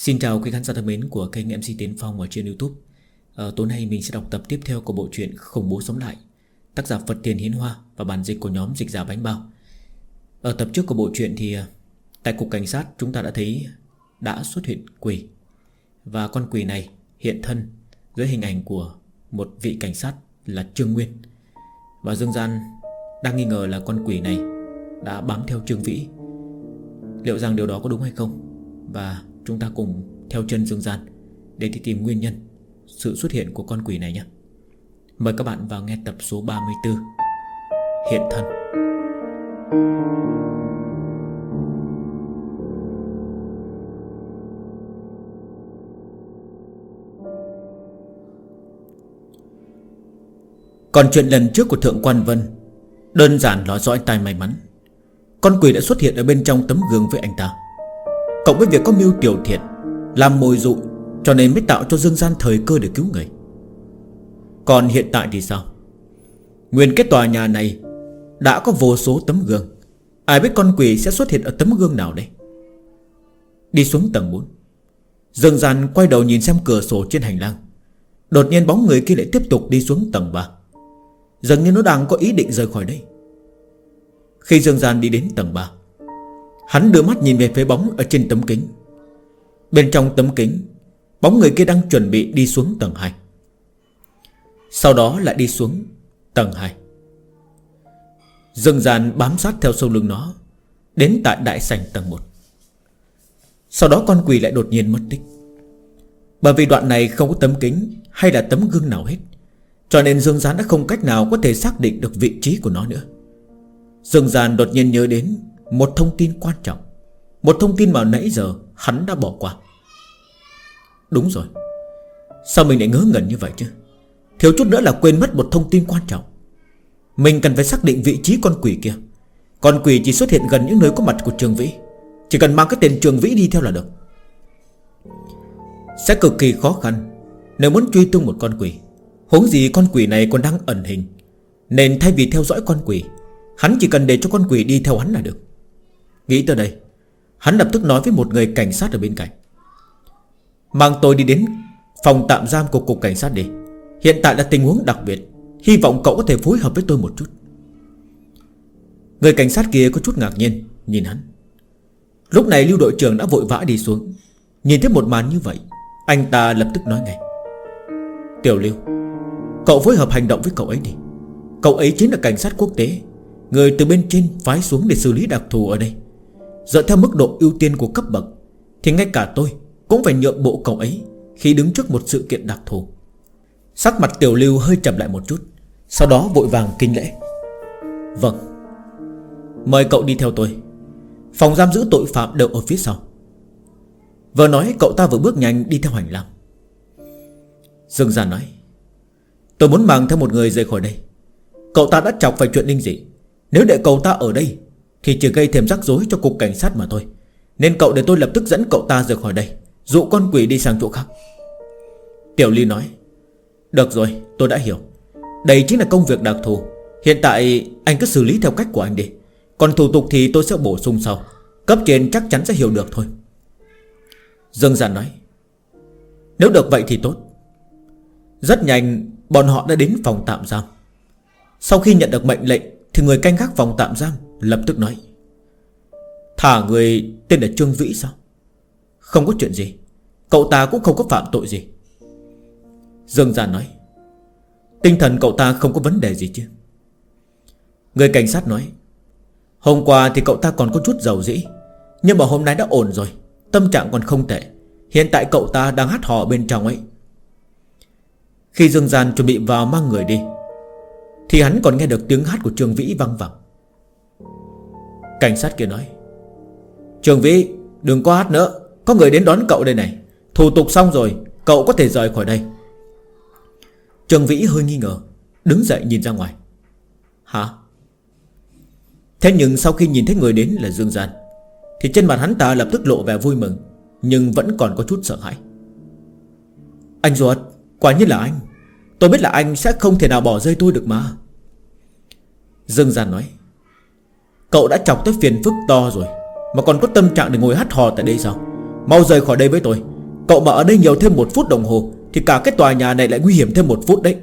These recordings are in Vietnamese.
Xin chào quý khán giả thân mến của kênh MC Tiến Phong ở trên YouTube. Tối nay mình sẽ đọc tập tiếp theo của bộ truyện Khủng Bố Sống Lại, tác giả Phật Tiền Hiến Hoa và bản dịch của nhóm Dịch Giả Bánh Bao. Ở tập trước của bộ truyện thì tại cục cảnh sát chúng ta đã thấy đã xuất hiện quỷ, và con quỷ này hiện thân dưới hình ảnh của một vị cảnh sát là Trương Nguyên. Và Dương Gian đang nghi ngờ là con quỷ này đã bám theo Trương Vĩ. Liệu rằng điều đó có đúng hay không? Và chúng ta cùng theo chân Dương Gian để đi tìm nguyên nhân sự xuất hiện của con quỷ này nhé. Mời các bạn vào nghe tập số 34, Hiện Thân. Còn chuyện lần trước của Thượng Quan Vân đơn giản nói rõ anh ta may mắn. Con quỷ đã xuất hiện ở bên trong tấm gương với anh ta, cộng với việc có mưu tiểu thiện làm mồi dụ, cho nên mới tạo cho Dương Gian thời cơ để cứu người. Còn hiện tại thì sao? Nguyên cái tòa nhà này đã có vô số tấm gương, ai biết con quỷ sẽ xuất hiện ở tấm gương nào đây? Đi xuống tầng 4, Dương Gian quay đầu nhìn xem cửa sổ trên hành lang. Đột nhiên bóng người kia lại tiếp tục đi xuống tầng 3, dường như nó đang có ý định rời khỏi đây. Khi Dương Gian đi đến tầng 3, hắn đưa mắt nhìn về phía bóng ở trên tấm kính. Bên trong tấm kính, bóng người kia đang chuẩn bị đi xuống tầng 2, sau đó lại đi xuống tầng 2. Dương Gian bám sát theo sau lưng nó đến tại đại sảnh tầng 1. Sau đó con quỷ lại đột nhiên mất tích. Bởi vì đoạn này không có tấm kính hay là tấm gương nào hết, cho nên Dương Gian đã không cách nào có thể xác định được vị trí của nó nữa. Dương Gian đột nhiên nhớ đến một thông tin quan trọng, một thông tin mà nãy giờ hắn đã bỏ qua. Đúng rồi, sao mình lại ngớ ngẩn như vậy chứ? Thiếu chút nữa là quên mất một thông tin quan trọng. Mình cần phải xác định vị trí con quỷ kia. Con quỷ chỉ xuất hiện gần những nơi có mặt của Trương Vĩ, chỉ cần mang cái tên Trương Vĩ đi theo là được. Sẽ cực kỳ khó khăn nếu muốn truy tung một con quỷ, huống gì con quỷ này còn đang ẩn hình. Nên thay vì theo dõi con quỷ, hắn chỉ cần để cho con quỷ đi theo hắn là được. Nghĩ tới đây, hắn lập tức nói với một người cảnh sát ở bên cạnh: mang tôi đi đến phòng tạm giam của cục cảnh sát đi. Hiện tại là tình huống đặc biệt, hy vọng cậu có thể phối hợp với tôi một chút. Người cảnh sát kia có chút ngạc nhiên nhìn hắn. Lúc này Lưu đội trưởng đã vội vã đi xuống. Nhìn thấy một màn như vậy, anh ta lập tức nói ngay: Tiểu Lưu, cậu phối hợp hành động với cậu ấy đi. Cậu ấy chính là cảnh sát quốc tế, người từ bên trên phái xuống để xử lý đặc thù ở đây. Dựa theo mức độ ưu tiên của cấp bậc thì ngay cả tôi cũng phải nhượng bộ cậu ấy khi đứng trước một sự kiện đặc thù. Sắc mặt Tiểu Lưu hơi chậm lại một chút, sau đó vội vàng kinh lễ: Vâng, mời cậu đi theo tôi. Phòng giam giữ tội phạm đều ở phía sau. Vừa nói cậu ta vừa bước nhanh đi theo hành lang. Dương Gian nói: tôi muốn mang theo một người rời khỏi đây. Cậu ta đã chọc phải chuyện linh dị, nếu để cậu ta ở đây thì chỉ gây thêm rắc rối cho cục cảnh sát mà thôi. Nên cậu để tôi lập tức dẫn cậu ta rời khỏi đây, dụ con quỷ đi sang chỗ khác. Tiểu Ly nói: được rồi, tôi đã hiểu. Đây chính là công việc đặc thù. Hiện tại anh cứ xử lý theo cách của anh đi, còn thủ tục thì tôi sẽ bổ sung sau. Cấp trên chắc chắn sẽ hiểu được thôi. Dương Gian nói: nếu được vậy thì tốt. Rất nhanh bọn họ đã đến phòng tạm giam. Sau khi nhận được mệnh lệnh thì người canh gác phòng tạm giam lập tức nói: thả người tên là Trương Vĩ sao? Không có chuyện gì, cậu ta cũng không có phạm tội gì. Dương Gian nói: tinh thần cậu ta không có vấn đề gì chứ? Người cảnh sát nói: hôm qua thì cậu ta còn có chút dầu dĩ, nhưng mà hôm nay đã ổn rồi, tâm trạng còn không tệ. Hiện tại cậu ta đang hát hò bên trong ấy. Khi Dương Gian chuẩn bị vào mang người đi thì hắn còn nghe được tiếng hát của Trương Vĩ vang vẳng. Cảnh sát kia nói: Trương Vĩ, đừng có hát nữa, có người đến đón cậu đây này. Thủ tục xong rồi, cậu có thể rời khỏi đây. Trương Vĩ hơi nghi ngờ, đứng dậy nhìn ra ngoài. Hả? Thế nhưng sau khi nhìn thấy người đến là Dương Gian thì trên mặt hắn ta lập tức lộ vẻ vui mừng, nhưng vẫn còn có chút sợ hãi. Anh ruột, quả nhiên là anh. Tôi biết là anh sẽ không thể nào bỏ rơi tôi được mà. Dương Gian nói: cậu đã chọc tới phiền phức to rồi mà còn có tâm trạng để ngồi hát hò tại đây sao? Mau rời khỏi đây với tôi. Cậu mà ở đây nhiều thêm 1 phút đồng hồ thì cả cái tòa nhà này lại nguy hiểm thêm 1 phút đấy.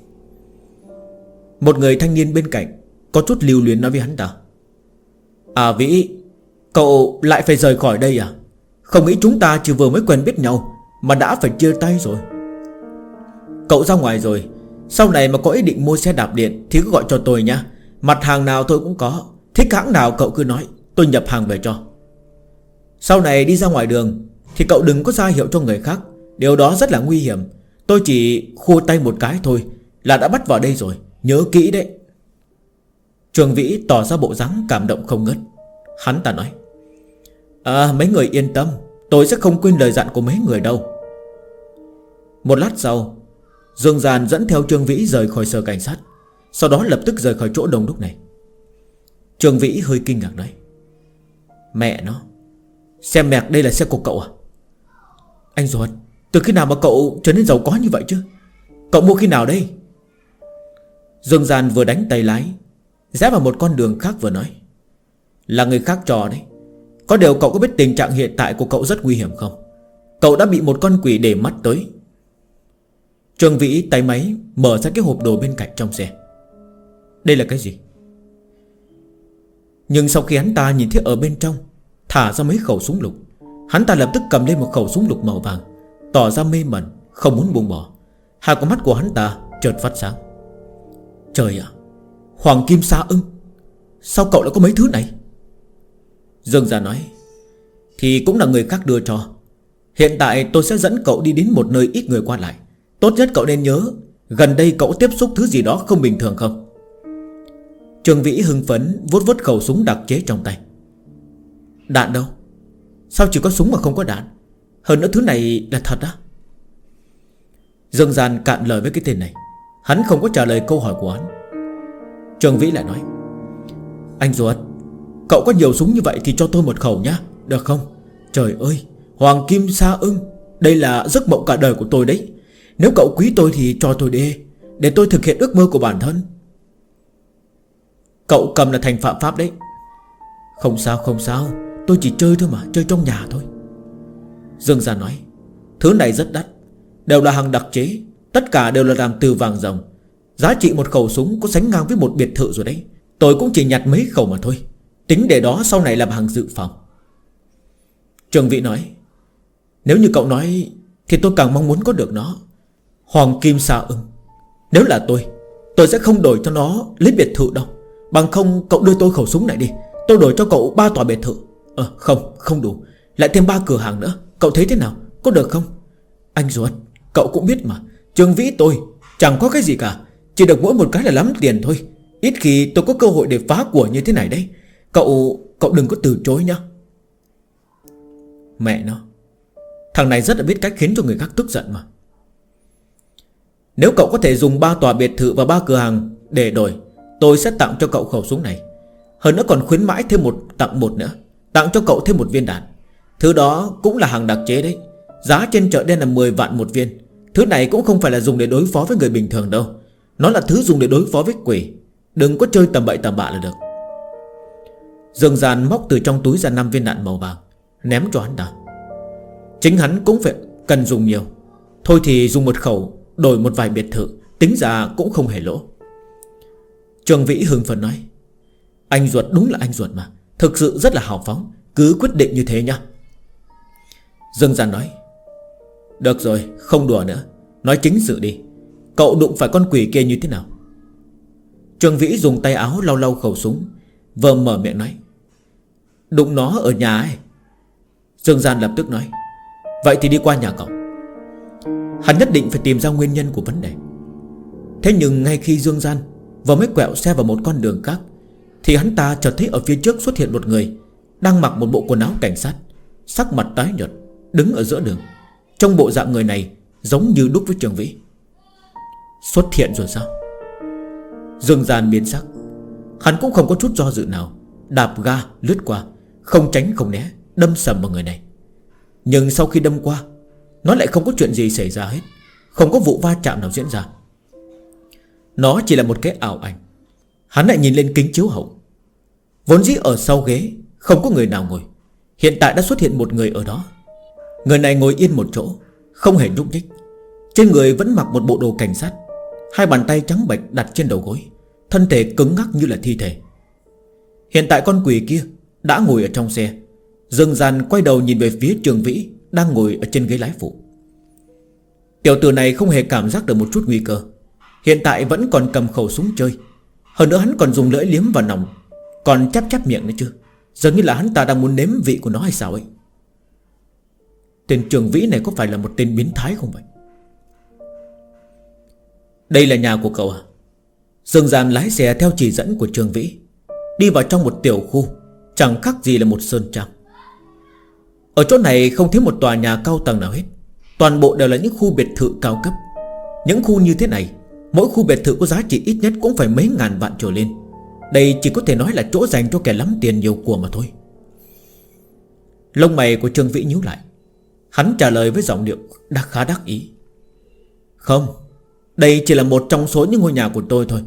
Một người thanh niên bên cạnh có chút lưu luyến nói với hắn ta: À Vĩ, cậu lại phải rời khỏi đây à? Không nghĩ chúng ta chỉ vừa mới quen biết nhau mà đã phải chia tay rồi. Cậu ra ngoài rồi, sau này mà có ý định mua xe đạp điện thì cứ gọi cho tôi nhá. Mặt hàng nào tôi cũng có, thích hãng nào cậu cứ nói, tôi nhập hàng về cho. Sau này đi ra ngoài đường thì cậu đừng có ra hiệu cho người khác, điều đó rất là nguy hiểm. Tôi chỉ khua tay một cái thôi là đã bắt vào đây rồi, nhớ kỹ đấy. Trường Vĩ tỏ ra bộ dáng cảm động không ngớt. Hắn ta nói: mấy người yên tâm, tôi sẽ không quên lời dặn của mấy người đâu. Một lát sau, Dương Giàn dẫn theo Trương Vĩ rời khỏi sở cảnh sát, sau đó lập tức rời khỏi chỗ đông đúc này. Trương Vĩ hơi kinh ngạc nói: Mẹ nó, xe Merc đây là xe của cậu à? Anh ruột, từ khi nào mà cậu trở nên giàu có như vậy chứ? Cậu mua khi nào đây? Dương Giàn vừa đánh tay lái rẽ vào một con đường khác vừa nói: Là người khác trò đấy. Có điều cậu có biết tình trạng hiện tại của cậu rất nguy hiểm không? Cậu đã bị một con quỷ để mắt tới. Trương Vĩ tay máy mở ra cái hộp đồ bên cạnh trong xe. Đây là cái gì? Nhưng sau khi hắn ta nhìn thấy ở bên trong thả ra mấy khẩu súng lục, hắn ta lập tức cầm lên một khẩu súng lục màu vàng, tỏ ra mê mẩn, không muốn buông bỏ. Hai con mắt của hắn ta chợt phát sáng. Trời ạ, Hoàng Kim Sa Ưng, sao cậu lại có mấy thứ này? Dương Gia nói: Thì cũng là người khác đưa cho. Hiện tại tôi sẽ dẫn cậu đi đến một nơi ít người qua lại. Tốt nhất cậu nên nhớ, gần đây cậu tiếp xúc thứ gì đó không bình thường không? Trương Vĩ hưng phấn vuốt vuốt khẩu súng đặc chế trong tay. Đạn đâu? Sao chỉ có súng mà không có đạn? Hơn nữa thứ này là thật á? Dương Gian cạn lời với cái tên này. Hắn không có trả lời câu hỏi của hắn. Trương Vĩ lại nói: Anh ruột, cậu có nhiều súng như vậy thì cho tôi một khẩu nhá, được không? Trời ơi, Hoàng Kim Sa Ưng, đây là giấc mộng cả đời của tôi đấy. Nếu cậu quý tôi thì cho tôi đi, để tôi thực hiện ước mơ của bản thân. Cậu cầm là thành phạm pháp đấy. Không sao không sao, tôi chỉ chơi thôi mà, chơi trong nhà thôi. Dương Gia nói: Thứ này rất đắt, đều là hàng đặc chế, tất cả đều là làm từ vàng ròng. Giá trị một khẩu súng có sánh ngang với một biệt thự rồi đấy. Tôi cũng chỉ nhặt mấy khẩu mà thôi, tính để đó sau này làm hàng dự phòng. Trương Vĩ nói: Nếu như cậu nói thì tôi càng mong muốn có được nó. Hoàng Kim Sa Ưng, nếu là tôi sẽ không đổi cho nó lấy biệt thự đâu. Bằng không cậu đưa tôi khẩu súng này đi, tôi đổi cho cậu 3 tòa biệt thự. Không đủ, lại thêm 3 cửa hàng nữa. Cậu thấy thế nào, có được không? Anh ruột, cậu cũng biết mà, Trương Vĩ tôi chẳng có cái gì cả, chỉ được mỗi một cái là lắm tiền thôi. Ít khi tôi có cơ hội để phá của như thế này đấy. Cậu đừng có từ chối nhá. Mẹ nó, thằng này rất là biết cách khiến cho người khác tức giận mà. Nếu cậu có thể dùng 3 tòa biệt thự và 3 cửa hàng để đổi, tôi sẽ tặng cho cậu khẩu súng này. Hơn nữa còn khuyến mãi thêm tặng một nữa, tặng cho cậu thêm 1 viên đạn. Thứ đó cũng là hàng đặc chế đấy, giá trên chợ đen là 10 vạn 1 viên. Thứ này cũng không phải là dùng để đối phó với người bình thường đâu, nó là thứ dùng để đối phó với quỷ. Đừng có chơi tầm bậy tầm bạ là được. Dương Gian móc từ trong túi ra 5 viên đạn màu vàng, ném cho hắn ta. Chính hắn cũng phải cần dùng nhiều, thôi thì dùng 1 khẩu đổi một vài biệt thự, tính ra cũng không hề lỗ. Trương Vĩ hưng phấn nói: Anh ruột đúng là anh ruột mà, thực sự rất là hào phóng, cứ quyết định như thế nhá. Dương Gian nói: Được rồi, không đùa nữa, nói chính sự đi. Cậu đụng phải con quỷ kia như thế nào? Trương Vĩ dùng tay áo lau lau khẩu súng, vừa mở miệng nói: Đụng nó ở nhà ấy. Dương Gian lập tức nói: Vậy thì đi qua nhà cậu. Hắn nhất định phải tìm ra nguyên nhân của vấn đề. Thế nhưng ngay khi Dương Gian vừa mới quẹo xe vào một con đường khác, thì hắn ta chợt thấy ở phía trước xuất hiện một người đang mặc một bộ quần áo cảnh sát, sắc mặt tái nhợt, đứng ở giữa đường. Trong bộ dạng người này giống như đúc với Trương Vĩ. Xuất hiện rồi sao? Dương Gian biến sắc. Hắn cũng không có chút do dự nào, đạp ga lướt qua, không tránh không né, đâm sầm vào người này. Nhưng sau khi đâm qua, nó lại không có chuyện gì xảy ra hết, không có vụ va chạm nào diễn ra. Nó chỉ là một cái ảo ảnh. Hắn lại nhìn lên kính chiếu hậu. Vốn dĩ ở sau ghế không có người nào ngồi, hiện tại đã xuất hiện một người ở đó. Người này ngồi yên một chỗ, không hề nhúc nhích. Trên người vẫn mặc một bộ đồ cảnh sát, hai bàn tay trắng bệch đặt trên đầu gối, thân thể cứng ngắc như là thi thể. Hiện tại con quỷ kia đã ngồi ở trong xe. Dương Gian quay đầu nhìn về phía Trường Vĩ đang ngồi ở trên ghế lái phụ. Tiểu tử này không hề cảm giác được một chút nguy cơ. Hiện tại vẫn còn cầm khẩu súng chơi. Hơn nữa hắn còn dùng lưỡi liếm vào nòng, còn chép miệng nữa chứ. Dường như là hắn ta đang muốn nếm vị của nó hay sao ấy. Tên Trường Vĩ này có phải là một tên biến thái không vậy? Đây là nhà của cậu à? Dương Gian lái xe theo chỉ dẫn của Trường Vĩ, đi vào trong một tiểu khu, chẳng khác gì là một sơn trang. Ở chỗ này không thiếu một tòa nhà cao tầng nào hết. Toàn bộ đều là những khu biệt thự cao cấp. Những khu như thế này, mỗi khu biệt thự có giá trị ít nhất cũng phải mấy ngàn vạn trở lên. Đây chỉ có thể nói là chỗ dành cho kẻ lắm tiền nhiều của mà thôi. Lông mày của Trương Vĩ nhíu lại. Hắn trả lời với giọng điệu khá đắc ý. Không, đây chỉ là một trong số những ngôi nhà của tôi thôi.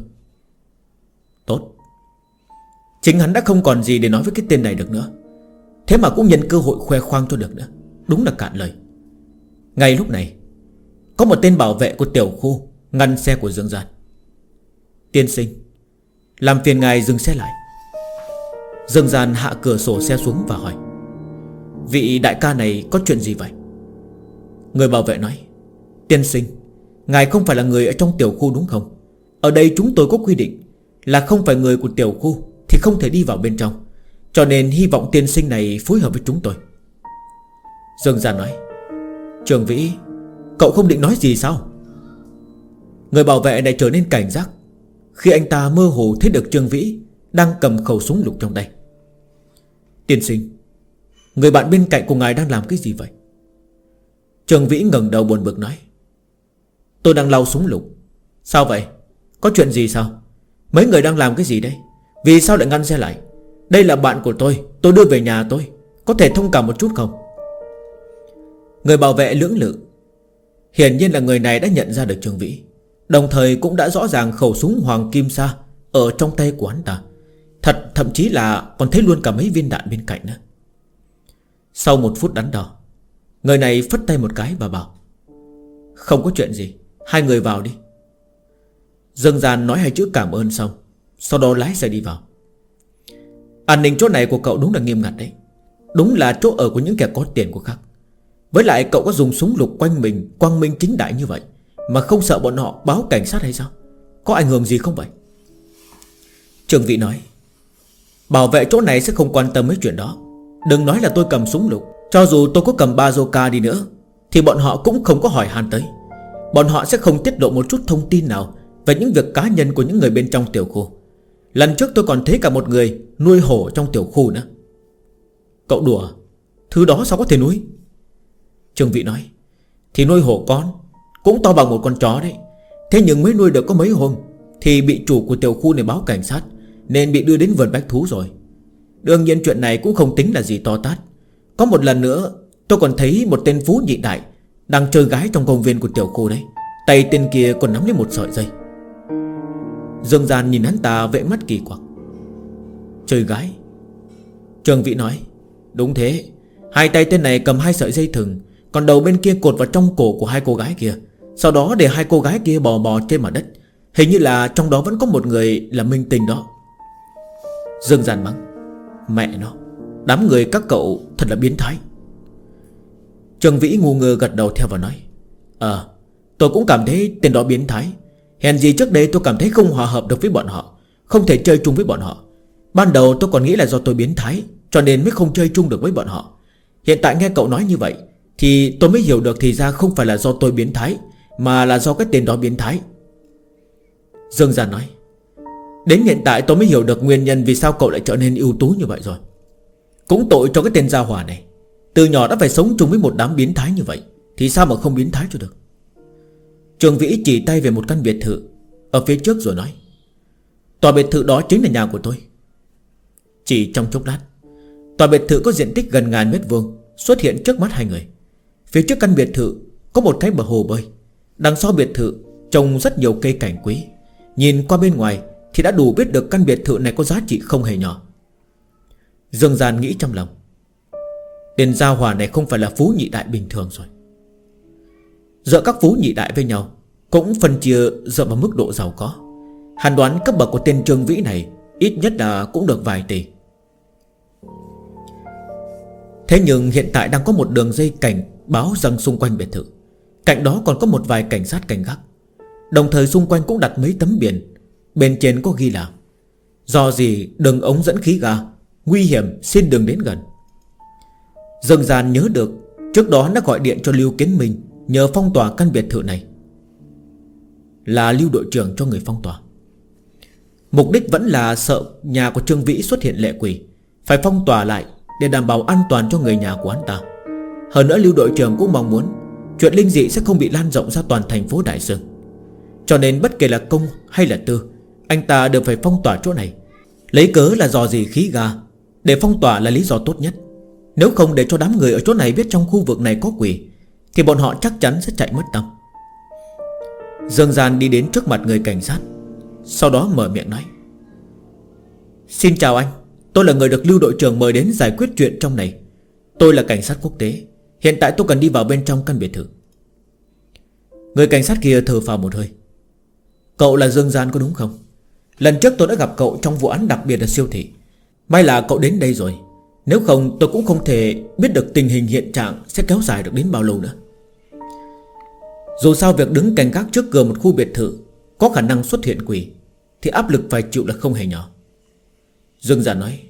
Tốt. Chính hắn đã không còn gì để nói với cái tên này được nữa, thế mà cũng nhân cơ hội khoe khoang cho được nữa. Đúng là cạn lời. Ngay lúc này, có một tên bảo vệ của tiểu khu ngăn xe của Dương Gian. Tiên sinh, làm phiền ngài dừng xe lại. Dương Gian hạ cửa sổ xe xuống và hỏi: vị đại ca này có chuyện gì vậy? Người bảo vệ nói: tiên sinh, ngài không phải là người ở trong tiểu khu đúng không? Ở đây chúng tôi có quy định là không phải người của tiểu khu thì không thể đi vào bên trong, cho nên hy vọng tiên sinh này phối hợp với chúng tôi. Dương Gian nói: Trường Vĩ, cậu không định nói gì sao? Người bảo vệ này trở nên cảnh giác khi anh ta mơ hồ thấy được Trương Vĩ đang cầm khẩu súng lục trong tay. Tiên sinh, người bạn bên cạnh của ngài đang làm cái gì vậy? Trương Vĩ ngẩng đầu buồn bực nói: tôi đang lau súng lục. Sao vậy? Có chuyện gì sao? Mấy người đang làm cái gì đây? Vì sao lại ngăn xe lại? Đây là bạn của tôi đưa về nhà tôi. Có thể thông cảm một chút không? Người bảo vệ lưỡng lự. Hiển nhiên là người này đã nhận ra được Trương Vĩ, đồng thời cũng đã rõ ràng khẩu súng Hoàng Kim Sa ở trong tay của hắn ta. Thậm chí là còn thấy luôn cả mấy viên đạn bên cạnh nữa. Sau một phút đắn đo, người này phất tay một cái và bảo: không có chuyện gì, hai người vào đi. Dương Gian nói hai chữ cảm ơn xong, sau đó lái xe đi vào. An ninh chỗ này của cậu đúng là nghiêm ngặt đấy. Đúng là chỗ ở của những kẻ có tiền của khác. Với lại cậu có dùng súng lục quanh mình quang minh chính đại như vậy mà không sợ bọn họ báo cảnh sát hay sao? Có ảnh hưởng gì không vậy? Trường Vĩ nói: bảo vệ chỗ này sẽ không quan tâm mấy chuyện đó. Đừng nói là tôi cầm súng lục, cho dù tôi có cầm bazooka đi nữa thì bọn họ cũng không có hỏi han tới. Bọn họ sẽ không tiết lộ một chút thông tin nào về những việc cá nhân của những người bên trong tiểu khu. Lần trước tôi còn thấy cả một người nuôi hổ trong tiểu khu nữa. Cậu đùa, thứ đó sao có thể nuôi? Trương Vĩ nói: thì nuôi hổ con cũng to bằng một con chó đấy. Thế nhưng mới nuôi được có mấy hôm thì bị chủ của tiểu khu này báo cảnh sát, nên bị đưa đến vườn bách thú rồi. Đương nhiên chuyện này cũng không tính là gì to tát. Có một lần nữa tôi còn thấy một tên phú nhị đại đang chơi gái trong công viên của tiểu khu đấy. Tay tên kia còn nắm lấy một sợi dây. Dương Gian nhìn hắn ta vệ mắt kỳ quặc. Chơi gái? Trương Vĩ nói: đúng thế. Hai tay tên này cầm hai sợi dây thừng, còn đầu bên kia cột vào trong cổ của hai cô gái kia. Sau đó để hai cô gái kia bò trên mặt đất. Hình như là trong đó vẫn có một người là minh tinh đó. Dương Gian mắng: mẹ nó, đám người các cậu thật là biến thái. Trương Vĩ ngu ngơ gật đầu theo và nói: tôi cũng cảm thấy tên đó biến thái. Hèn gì trước đây tôi cảm thấy không hòa hợp được với bọn họ, không thể chơi chung với bọn họ. Ban đầu tôi còn nghĩ là do tôi biến thái, cho nên mới không chơi chung được với bọn họ. Hiện tại nghe cậu nói như vậy thì tôi mới hiểu được thì ra không phải là do tôi biến thái, mà là do cái tên đó biến thái. Dương Gian nói: đến hiện tại tôi mới hiểu được nguyên nhân vì sao cậu lại trở nên ưu tú như vậy rồi. Cũng tội cho cái tên gia hỏa này. Từ nhỏ đã phải sống chung với một đám biến thái như vậy, thì sao mà không biến thái cho được. Trường Vĩ chỉ tay về một căn biệt thự ở phía trước rồi nói: tòa biệt thự đó chính là nhà của tôi. Chỉ trong chốc lát, tòa biệt thự có diện tích gần 1000 mét vuông xuất hiện trước mắt hai người. Phía trước căn biệt thự có một cái bờ hồ bơi. Đằng sau biệt thự trồng rất nhiều cây cảnh quý. Nhìn qua bên ngoài thì đã đủ biết được căn biệt thự này có giá trị không hề nhỏ. Dương Gian nghĩ trong lòng: Tên gia hỏa này không phải là phú nhị đại bình thường rồi. Giữa các phú nhị đại với nhau cũng phân chia dựa vào mức độ giàu có. Hắn đoán cấp bậc của tên Trương Vĩ này ít nhất là cũng được vài tỷ. Thế nhưng hiện tại đang có một đường dây cảnh báo rằng xung quanh biệt thự, cạnh đó còn có một vài cảnh sát canh gác. Đồng thời xung quanh cũng đặt mấy tấm biển, bên trên có ghi là: do gì đường ống dẫn khí ga, nguy hiểm xin đừng đến gần. Dương Gian nhớ được trước đó đã gọi điện cho Lưu Kiến Minh nhờ phong tỏa căn biệt thự này. Là Lưu đội trưởng cho người phong tỏa. Mục đích vẫn là sợ nhà của Trương Vĩ xuất hiện lệ quỷ, phải phong tỏa lại để đảm bảo an toàn cho người nhà của hắn ta. Hơn nữa Lưu đội trưởng cũng mong muốn chuyện linh dị sẽ không bị lan rộng ra toàn thành phố Đại Dương. Cho nên bất kể là công hay là tư, anh ta đều phải phong tỏa chỗ này. Lấy cớ là dò dỉ khí ga, để phong tỏa là lý do tốt nhất. Nếu không để cho đám người ở chỗ này biết trong khu vực này có quỷ, thì bọn họ chắc chắn sẽ chạy mất tâm. Dương Gian đi đến trước mặt người cảnh sát, sau đó mở miệng nói: xin chào anh, tôi là người được Lưu đội trưởng mời đến giải quyết chuyện trong này. Tôi là cảnh sát quốc tế, hiện tại tôi cần đi vào bên trong căn biệt thự. Người cảnh sát kia thở phào một hơi: cậu là Dương Gian có đúng không? Lần trước tôi đã gặp cậu trong vụ án đặc biệt ở siêu thị. May là cậu đến đây rồi, nếu không tôi cũng không thể biết được tình hình hiện trạng sẽ kéo dài được đến bao lâu nữa. Dù sao việc đứng canh gác trước cửa một khu biệt thự có khả năng xuất hiện quỷ, thì áp lực phải chịu là không hề nhỏ. Dương Gian nói: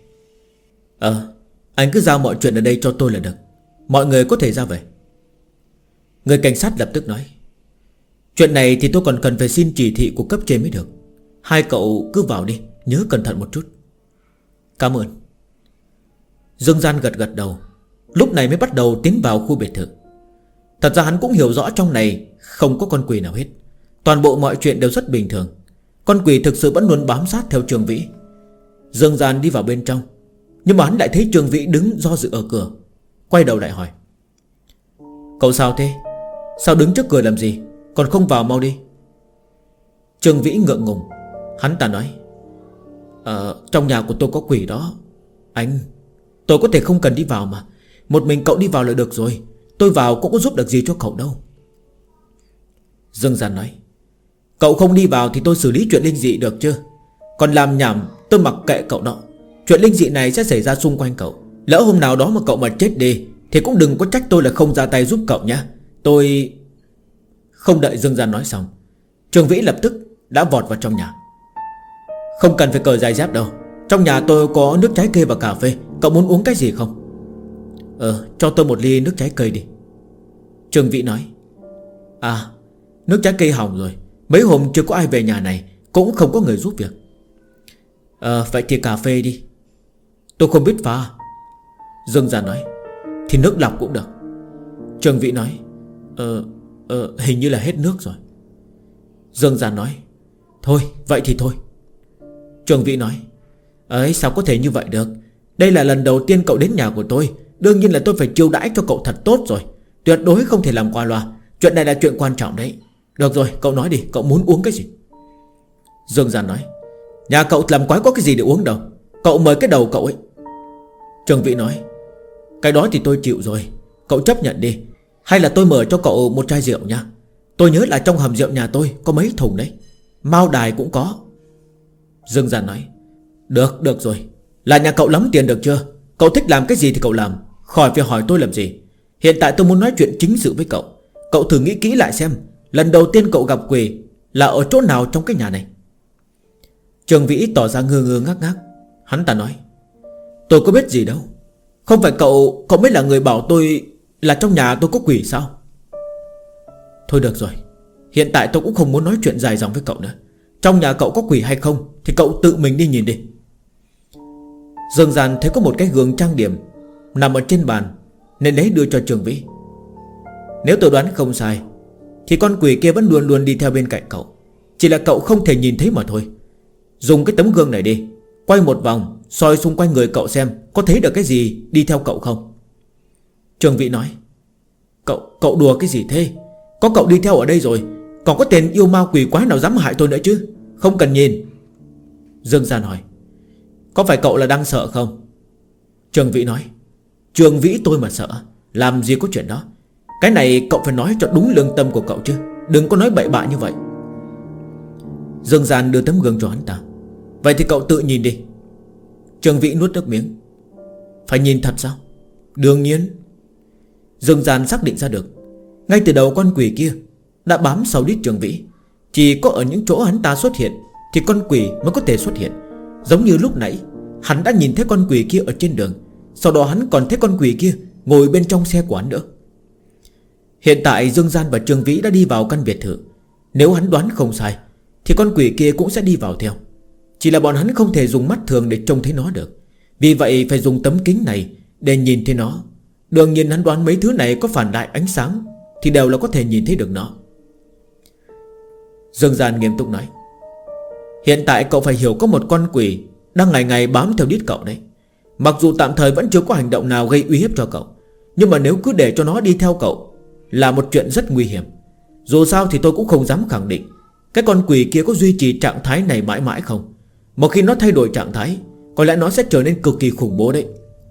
anh cứ giao mọi chuyện ở đây cho tôi là được, mọi người có thể ra về. Người cảnh sát lập tức nói: chuyện này thì tôi còn cần phải xin chỉ thị của cấp trên mới được. Hai cậu cứ vào đi, nhớ cẩn thận một chút. Cảm ơn. Dương Gian gật gật đầu, lúc này mới bắt đầu tiến vào khu biệt thự. Thật ra hắn cũng hiểu rõ trong này không có con quỷ nào hết, toàn bộ mọi chuyện đều rất bình thường. Con quỷ thực sự vẫn luôn bám sát theo Trương Vĩ. Dương Gian đi vào bên trong, nhưng mà hắn lại thấy Trương Vĩ đứng do dự ở cửa. Quay đầu lại hỏi: cậu sao thế? Sao đứng trước cửa làm gì? Còn không vào mau đi. Trương Vĩ ngượng ngùng. Hắn ta nói: trong nhà của tôi có quỷ đó. Anh, tôi có thể không cần đi vào mà. Một mình cậu đi vào là được rồi. Tôi vào cũng có giúp được gì cho cậu đâu. Dương Gian nói: cậu không đi vào thì tôi xử lý chuyện linh dị được chứ? Còn làm nhảm tôi mặc kệ cậu đó. Chuyện linh dị này sẽ xảy ra xung quanh cậu. Lỡ hôm nào đó mà cậu mà chết đi thì cũng đừng có trách tôi là không ra tay giúp cậu nhé. Tôi... Không đợi Dương Gian nói xong, Trương Vĩ lập tức đã vọt vào trong nhà. Không cần phải cởi giày dép đâu, trong nhà tôi có nước trái cây và cà phê. Cậu muốn uống cái gì không? Cho tôi một ly nước trái cây đi. Trương Vĩ nói: nước trái cây hỏng rồi, mấy hôm chưa có ai về nhà này, cũng không có người giúp việc. Vậy thì cà phê đi. Tôi không biết pha. Dương Gian nói: thì nước lọc cũng được. Trương Vĩ nói: hình như là hết nước rồi. Dương Gian nói: thôi, vậy thì thôi. Trương Vĩ nói: sao có thể như vậy được? Đây là lần đầu tiên cậu đến nhà của tôi, đương nhiên là tôi phải chiêu đãi cho cậu thật tốt rồi. Tuyệt đối không thể làm qua loa. Chuyện này là chuyện quan trọng đấy. Được rồi, cậu nói đi, cậu muốn uống cái gì? Dương Gian nói: nhà cậu làm quái có cái gì để uống đâu, cậu mời cái đầu cậu ấy. Trương Vĩ nói: cái đó thì tôi chịu rồi, cậu chấp nhận đi. Hay là tôi mời cho cậu một chai rượu nha. Tôi nhớ là trong hầm rượu nhà tôi có mấy thùng đấy, Mao Đài cũng có. Dương Gian nói: được rồi, là nhà cậu lắm tiền được chưa? Cậu thích làm cái gì thì cậu làm, khỏi phải hỏi tôi làm gì. Hiện tại tôi muốn nói chuyện chính sự với cậu. Cậu thử nghĩ kỹ lại xem, lần đầu tiên cậu gặp quỷ là ở chỗ nào trong cái nhà này? Trương Vĩ tỏ ra ngơ ngơ ngác ngác. Hắn ta nói: tôi có biết gì đâu. Không phải cậu mới là người bảo tôi là trong nhà tôi có quỷ sao? Thôi được rồi, hiện tại tôi cũng không muốn nói chuyện dài dòng với cậu nữa. Trong nhà cậu có quỷ hay không thì cậu tự mình đi nhìn đi. Dương Gian thấy có một cái gương trang điểm nằm ở trên bàn, nên lấy đưa cho Trương Vĩ. Nếu tôi đoán không sai thì con quỷ kia vẫn luôn luôn đi theo bên cạnh cậu, chỉ là cậu không thể nhìn thấy mà thôi. Dùng cái tấm gương này đi, quay một vòng, soi xung quanh người cậu xem có thấy được cái gì đi theo cậu không. Trương Vĩ nói: Cậu đùa cái gì thế? Có cậu đi theo ở đây rồi, còn có tên yêu ma quỷ quái nào dám hại tôi nữa chứ? Không cần nhìn. Dương Gian hỏi: có phải cậu là đang sợ không? Trương Vĩ nói: Trường Vĩ tôi mà sợ, làm gì có chuyện đó. Cái này cậu phải nói cho đúng lương tâm của cậu chứ, đừng có nói bậy bạ như vậy. Dương Gian đưa tấm gương cho hắn ta. Vậy thì cậu tự nhìn đi. Trường Vĩ nuốt nước miếng. Phải nhìn thật sao? Đương nhiên. Dương Gian xác định ra được, ngay từ đầu con quỷ kia đã bám sau đít Trường Vĩ. Chỉ có ở những chỗ hắn ta xuất hiện thì con quỷ mới có thể xuất hiện. Giống như lúc nãy hắn đã nhìn thấy con quỷ kia ở trên đường, sau đó hắn còn thấy con quỷ kia ngồi bên trong xe của hắn nữa. Hiện tại Dương Gian và Trường Vĩ đã đi vào căn biệt thự. Nếu hắn đoán không sai thì con quỷ kia cũng sẽ đi vào theo. Chỉ là bọn hắn không thể dùng mắt thường để trông thấy nó được, vì vậy phải dùng tấm kính này để nhìn thấy nó. Đương nhiên hắn đoán mấy thứ này có phản lại ánh sáng thì đều là có thể nhìn thấy được nó. Dương Gian nghiêm túc nói. Hiện tại cậu phải hiểu có một con quỷ đang ngày ngày bám theo đít cậu đấy. Mặc dù tạm thời vẫn chưa có hành động nào gây uy hiếp cho cậu, nhưng mà nếu cứ để cho nó đi theo cậu là một chuyện rất nguy hiểm. Dù sao thì tôi cũng không dám khẳng định cái con quỷ kia có duy trì trạng thái này mãi mãi không. Một khi nó thay đổi trạng thái, có lẽ nó sẽ trở nên cực kỳ khủng bố đấy.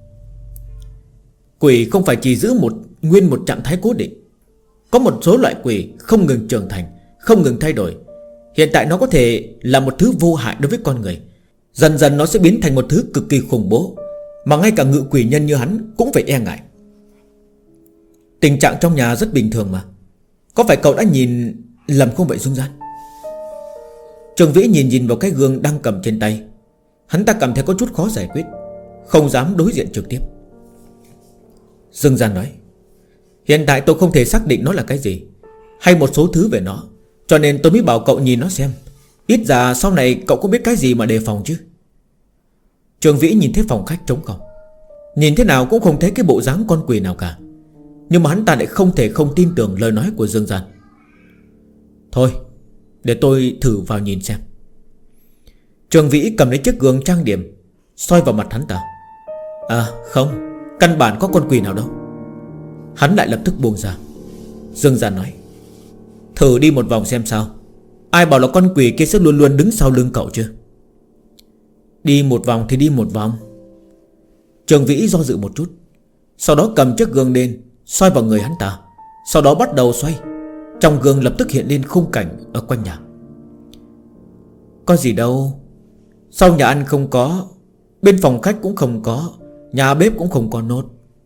Quỷ không phải chỉ giữ nguyên một trạng thái cố định. Có một số loại quỷ không ngừng trưởng thành, không ngừng thay đổi. Hiện tại nó có thể là một thứ vô hại đối với con người, dần dần nó sẽ biến thành một thứ cực kỳ khủng bố, mà ngay cả ngự quỷ nhân như hắn cũng phải e ngại. Tình trạng trong nhà rất bình thường mà. Có phải cậu đã nhìn lầm không vậy Dương Gian? Trường Vĩ nhìn vào cái gương đang cầm trên tay. Hắn ta cảm thấy có chút khó giải quyết, không dám đối diện trực tiếp. Dương Gian nói. Hiện tại tôi không thể xác định nó là cái gì, hay một số thứ về nó, cho nên tôi mới bảo cậu nhìn nó xem. Ít ra sau này cậu có biết cái gì mà đề phòng chứ. Trường Vĩ nhìn thấy phòng khách trống không, nhìn thế nào cũng không thấy cái bộ dáng con quỷ nào cả. Nhưng mà hắn ta lại không thể không tin tưởng lời nói của Dương Gian. Thôi để tôi thử vào nhìn xem. Trường Vĩ cầm lấy chiếc gương trang điểm, soi vào mặt hắn ta. À không, căn bản có con quỷ nào đâu. Hắn lại lập tức buông ra. Dương Gian nói. Thử đi một vòng xem sao. Ai bảo là con quỷ kia sẽ luôn luôn đứng sau lưng cậu chứ. Đi một vòng thì đi một vòng. Trường Vĩ do dự một chút, sau đó cầm chiếc gương lên, soi vào người hắn ta. Sau đó bắt đầu xoay. Trong gương lập tức hiện lên khung cảnh ở quanh nhà. Có gì đâu. Sau nhà ăn không có, bên phòng khách cũng không có, nhà bếp cũng không có nốt.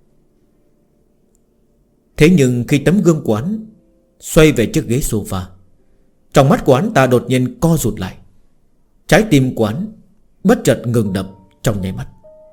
Thế nhưng khi tấm gương của hắn xoay về chiếc ghế sofa, trong mắt của hắn ta đột nhiên co rụt lại. Trái tim của hắn bất chợt ngừng đập trong nháy mắt.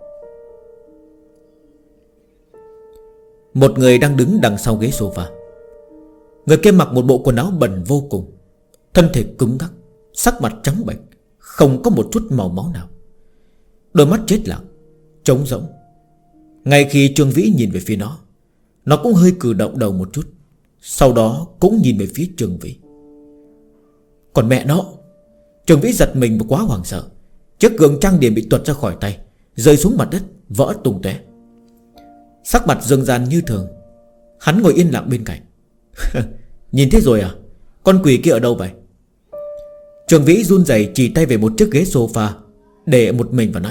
Một người đang đứng đằng sau ghế sofa. Người kia mặc một bộ quần áo bẩn vô cùng, thân thể cứng ngắc, sắc mặt trắng bệch, không có một chút màu máu nào. Đôi mắt chết lặng, trống rỗng. Ngay khi Trương Vĩ nhìn về phía nó cũng hơi cử động đầu một chút, sau đó cũng nhìn về phía Trương Vĩ. Còn mẹ nó! Trương Vĩ giật mình và quá hoảng sợ. Chiếc gương trang điểm bị tuột ra khỏi tay, rơi xuống mặt đất, vỡ tung tóe. Sắc mặt Dương Gian như thường. Hắn ngồi yên lặng bên cạnh. Nhìn thấy rồi à? Con quỷ kia ở đâu vậy? Trương Vĩ run rẩy chỉ tay về một chiếc ghế sofa để một mình và nói.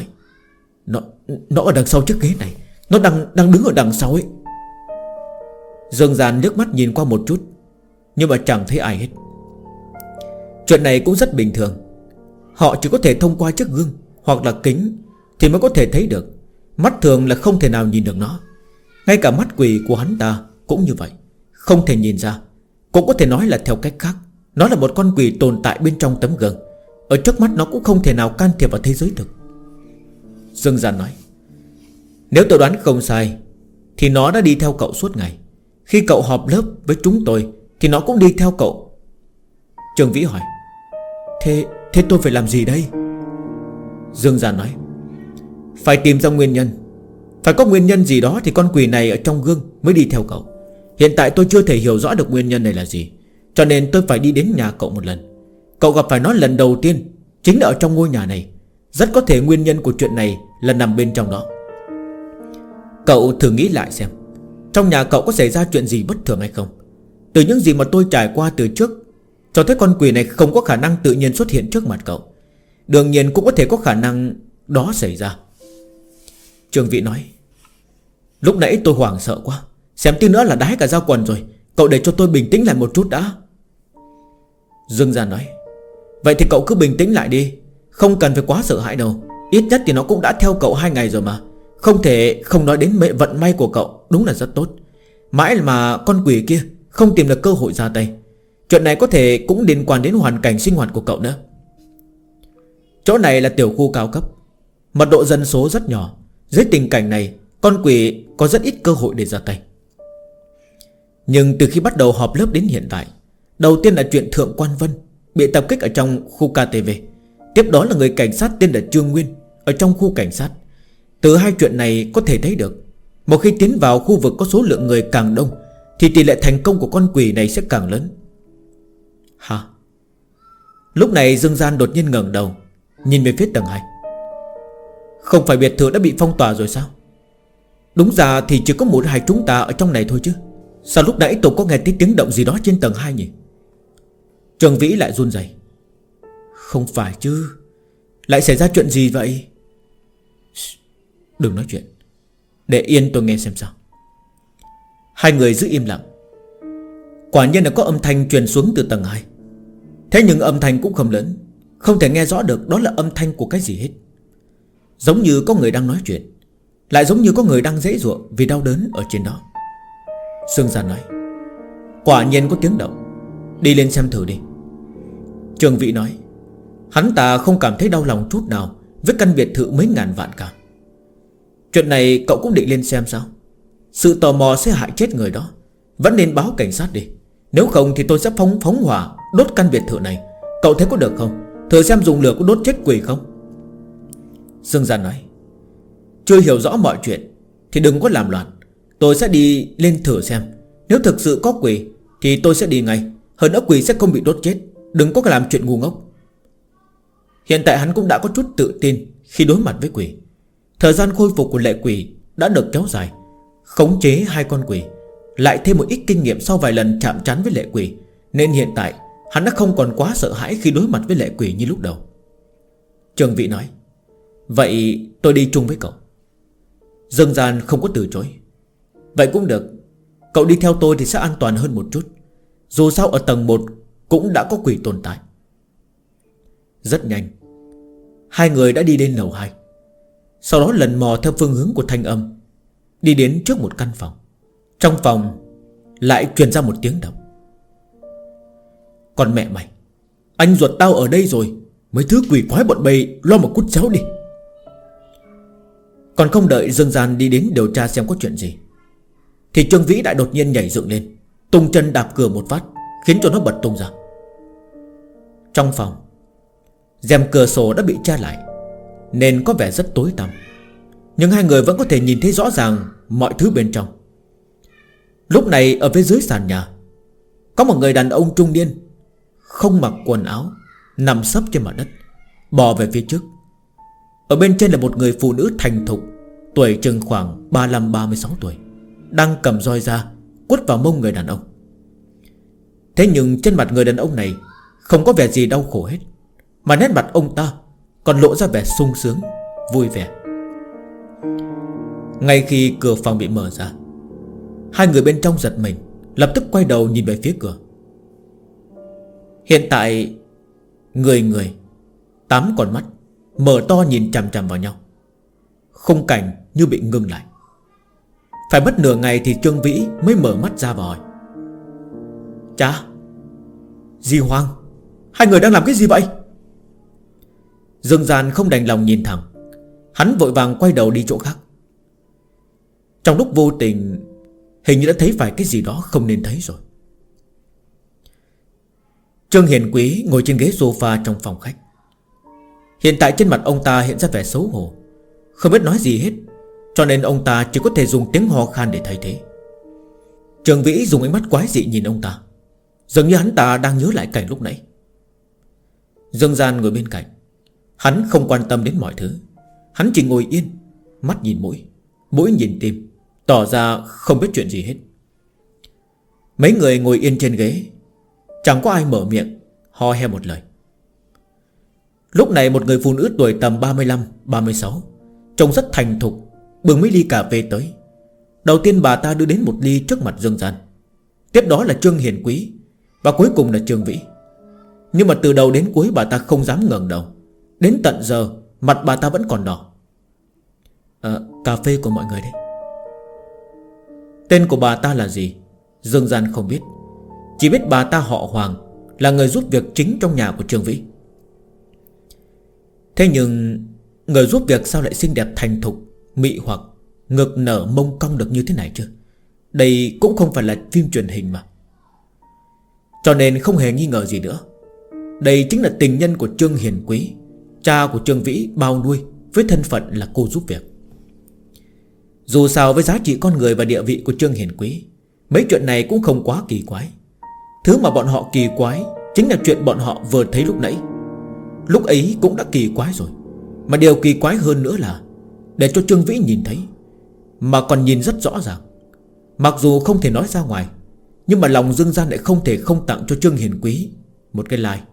Nó ở đằng sau chiếc ghế này. Nó đang đứng ở đằng sau ấy. Dương Gian nước mắt nhìn qua một chút, nhưng mà chẳng thấy ai hết. Chuyện này cũng rất bình thường. Họ chỉ có thể thông qua chiếc gương hoặc là kính thì mới có thể thấy được. Mắt thường là không thể nào nhìn được nó. Ngay cả mắt quỷ của hắn ta cũng như vậy, không thể nhìn ra. Cũng có thể nói là theo cách khác, nó là một con quỷ tồn tại bên trong tấm gương. Ở trước mắt nó cũng không thể nào can thiệp vào thế giới thực. Dương Gian nói. Nếu tôi đoán không sai thì nó đã đi theo cậu suốt ngày. Khi cậu họp lớp với chúng tôi thì nó cũng đi theo cậu. Trương Vĩ hỏi. Thế tôi phải làm gì đây? Dương Gian nói. Phải tìm ra nguyên nhân. Phải có nguyên nhân gì đó thì con quỷ này ở trong gương mới đi theo cậu. Hiện tại tôi chưa thể hiểu rõ được nguyên nhân này là gì, cho nên tôi phải đi đến nhà cậu một lần. Cậu gặp phải nó lần đầu tiên chính là ở trong ngôi nhà này. Rất có thể nguyên nhân của chuyện này là nằm bên trong đó. Cậu thử nghĩ lại xem, trong nhà cậu có xảy ra chuyện gì bất thường hay không? Từ những gì mà tôi trải qua từ trước, cho thấy con quỷ này không có khả năng tự nhiên xuất hiện trước mặt cậu. Đương nhiên cũng có thể có khả năng đó xảy ra. Trương Vĩ nói. Lúc nãy tôi hoảng sợ quá, xem tí nữa là đái cả ra quần rồi. Cậu để cho tôi bình tĩnh lại một chút đã. Dương Gian nói: Vậy thì cậu cứ bình tĩnh lại đi, không cần phải quá sợ hãi đâu. Ít nhất thì nó cũng đã theo cậu 2 ngày rồi mà. Không thể không nói đến vận may của cậu. Đúng là rất tốt. Mãi mà con quỷ kia không tìm được cơ hội ra tay. Chuyện này có thể cũng liên quan đến hoàn cảnh sinh hoạt của cậu nữa. Chỗ này là tiểu khu cao cấp, mật độ dân số rất nhỏ. Dưới tình cảnh này, con quỷ có rất ít cơ hội để ra tay. Nhưng từ khi bắt đầu họp lớp đến hiện tại, đầu tiên là chuyện Thượng Quan Vân bị tập kích ở trong khu KTV. Tiếp đó là người cảnh sát tên là Trương Nguyên ở trong khu cảnh sát. Từ hai chuyện này có thể thấy được, một khi tiến vào khu vực có số lượng người càng đông thì tỷ lệ thành công của con quỷ này sẽ càng lớn. Hả? Lúc này Dương Gian đột nhiên ngẩng đầu nhìn về phía tầng 2. Không phải biệt thự đã bị phong tỏa rồi sao? Đúng ra thì chỉ có một hai chúng ta ở trong này thôi chứ. Sao lúc nãy tôi có nghe thấy tiếng động gì đó trên tầng 2 nhỉ? Trường Vĩ lại run rẩy. Không phải chứ, lại xảy ra chuyện gì vậy? Đừng nói chuyện, để yên tôi nghe xem sao. Hai người giữ im lặng. Quả nhiên là có âm thanh truyền xuống từ tầng 2. Thế nhưng âm thanh cũng không lớn, không thể nghe rõ được đó là âm thanh của cái gì hết. Giống như có người đang nói chuyện, lại giống như có người đang giãy giụa vì đau đớn ở trên đó. Dương Gian nói: Quả nhiên có tiếng động, đi lên xem thử đi. Trường Vĩ nói: Hắn ta không cảm thấy đau lòng chút nào với căn biệt thự mấy ngàn vạn cả. Chuyện này cậu cũng định lên xem sao? Sự tò mò sẽ hại chết người đó. Vẫn nên báo cảnh sát đi, nếu không thì tôi sẽ phóng hỏa đốt căn biệt thự này. Cậu thấy có được không? Thử xem dùng lửa có đốt chết quỷ không? Dương Gian nói: Chưa hiểu rõ mọi chuyện thì đừng có làm loạn. Tôi sẽ đi lên thử xem. Nếu thực sự có quỷ thì tôi sẽ đi ngay. Hơn nữa quỷ sẽ không bị đốt chết. Đừng có làm chuyện ngu ngốc. Hiện tại hắn cũng đã có chút tự tin khi đối mặt với quỷ. Thời gian khôi phục của lệ quỷ đã được kéo dài, khống chế hai con quỷ, lại thêm một ít kinh nghiệm sau vài lần chạm trán với lệ quỷ, nên hiện tại hắn đã không còn quá sợ hãi khi đối mặt với lệ quỷ như lúc đầu. Trường Vĩ nói: Vậy tôi đi chung với cậu. Dương Gian không có từ chối. Vậy cũng được, cậu đi theo tôi thì sẽ an toàn hơn một chút. Dù sao ở tầng 1 cũng đã có quỷ tồn tại. Rất nhanh, hai người đã đi lên lầu 2. Sau đó lần mò theo phương hướng của thanh âm, đi đến trước một căn phòng. Trong phòng lại truyền ra một tiếng động. Còn mẹ mày, anh ruột tao ở đây rồi, mấy thứ quỷ quái bọn bay lo một cút cháu đi. Còn không đợi Dương Gian đi đến điều tra xem có chuyện gì thì Trương Vĩ đã đột nhiên nhảy dựng lên, tung chân đạp cửa một phát, khiến cho nó bật tung ra. Trong phòng, rèm cửa sổ đã bị che lại nên có vẻ rất tối tăm, nhưng hai người vẫn có thể nhìn thấy rõ ràng mọi thứ bên trong. Lúc này ở phía dưới sàn nhà có một người đàn ông trung niên, không mặc quần áo, nằm sấp trên mặt đất, bò về phía trước. Ở bên trên là một người phụ nữ thành thục, tuổi chừng khoảng 35-36 tuổi, đang cầm roi ra quất vào mông người đàn ông. Thế nhưng trên mặt người đàn ông này không có vẻ gì đau khổ hết, mà nét mặt ông ta còn lộ ra vẻ sung sướng, vui vẻ. Ngay khi cửa phòng bị mở ra, hai người bên trong giật mình, lập tức quay đầu nhìn về phía cửa. Hiện tại người 8 con mắt mở to nhìn chằm chằm vào nhau. Khung cảnh như bị ngưng lại. Phải mất nửa ngày thì Trương Vĩ mới mở mắt ra và hỏi: Cha, dì Hoàng, hai người đang làm cái gì vậy? Dương Gian không đành lòng nhìn thẳng, hắn vội vàng quay đầu đi chỗ khác. Trong lúc vô tình, hình như đã thấy phải cái gì đó không nên thấy rồi. Trương Hiền Quý ngồi trên ghế sofa trong phòng khách. Hiện tại trên mặt ông ta hiện ra vẻ xấu hổ, không biết nói gì hết, cho nên ông ta chỉ có thể dùng tiếng ho khan để thay thế. Trương Vĩ dùng ánh mắt quái dị nhìn ông ta, dường như hắn ta đang nhớ lại cảnh lúc nãy. Dương Gian ngồi bên cạnh, hắn không quan tâm đến mọi thứ. Hắn chỉ ngồi yên, mắt nhìn mũi, mũi nhìn tim, tỏ ra không biết chuyện gì hết. Mấy người ngồi yên trên ghế, chẳng có ai mở miệng ho he một lời. Lúc này một người phụ nữ tuổi tầm 35-36, trông rất thành thục, bưng mấy ly cà phê tới. Đầu tiên bà ta đưa đến một ly trước mặt Dương Gian, tiếp đó là Trương Hiền Quý, và cuối cùng là Trương Vĩ. Nhưng mà từ đầu đến cuối bà ta không dám ngẩng đầu. Đến tận giờ mặt bà ta vẫn còn đỏ. Cà phê của mọi người đấy. Tên của bà ta là gì Dương Gian không biết, chỉ biết bà ta họ Hoàng, là người giúp việc chính trong nhà của Trương Vĩ. Thế nhưng người giúp việc sao lại xinh đẹp thành thục, mị hoặc, ngực nở mông cong được như thế này chứ? Đây cũng không phải là phim truyền hình mà. Cho nên không hề nghi ngờ gì nữa, đây chính là tình nhân của Trương Hiền Quý, cha của Trương Vĩ bao nuôi với thân phận là cô giúp việc. Dù sao với giá trị con người và địa vị của Trương Hiền Quý, mấy chuyện này cũng không quá kỳ quái. Thứ mà bọn họ kỳ quái chính là chuyện bọn họ vừa thấy lúc nãy. Lúc ấy cũng đã kỳ quái rồi, mà điều kỳ quái hơn nữa là để cho Trương Vĩ nhìn thấy, mà còn nhìn rất rõ ràng. Mặc dù không thể nói ra ngoài, nhưng mà lòng Dương Gian lại không thể không tặng cho Trương Hiền Quý một cái like.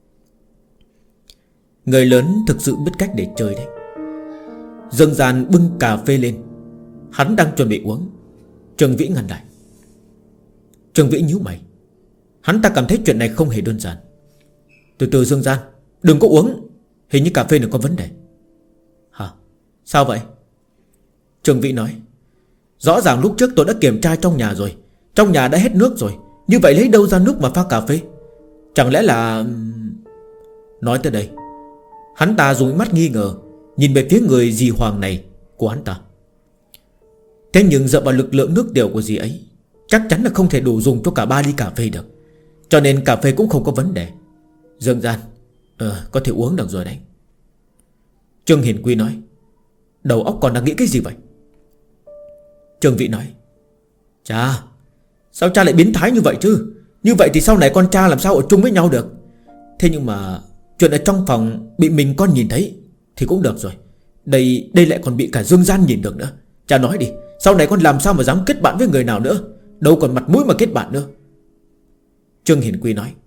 Người lớn thực sự biết cách để chơi đấy. Dương Gian bưng cà phê lên, hắn đang chuẩn bị uống. Trương Vĩ ngăn lại. Trương Vĩ nhíu mày. Hắn ta cảm thấy chuyện này không hề đơn giản. Từ từ Dương Gian, đừng có uống, hình như cà phê này có vấn đề. Hả? Sao vậy? Trương Vĩ nói. Rõ ràng lúc trước tôi đã kiểm tra trong nhà rồi, trong nhà đã hết nước rồi, như vậy lấy đâu ra nước mà pha cà phê? Chẳng lẽ là... Nói tới đây, hắn ta dùng mắt nghi ngờ nhìn về phía người dì Hoàng này của hắn ta. Thế nhưng dựa vào lực lượng nước tiểu của dì ấy, chắc chắn là không thể đủ dùng cho cả 3 ly cà phê được. Cho nên cà phê cũng không có vấn đề. Dương Gian, có thể uống được rồi đấy. Trương Hiền Quy nói. Đầu óc còn đang nghĩ cái gì vậy? Trương Vĩ nói. Cha, sao cha lại biến thái như vậy chứ? Như vậy thì sau này con cha làm sao ở chung với nhau được? Thế nhưng mà chuyện ở trong phòng bị mình con nhìn thấy thì cũng được rồi. Đây lại còn bị cả Dương Gian nhìn được nữa. Cha nói đi, sau này con làm sao mà dám kết bạn với người nào nữa? Đâu còn mặt mũi mà kết bạn nữa. Trương Hiền Quy nói.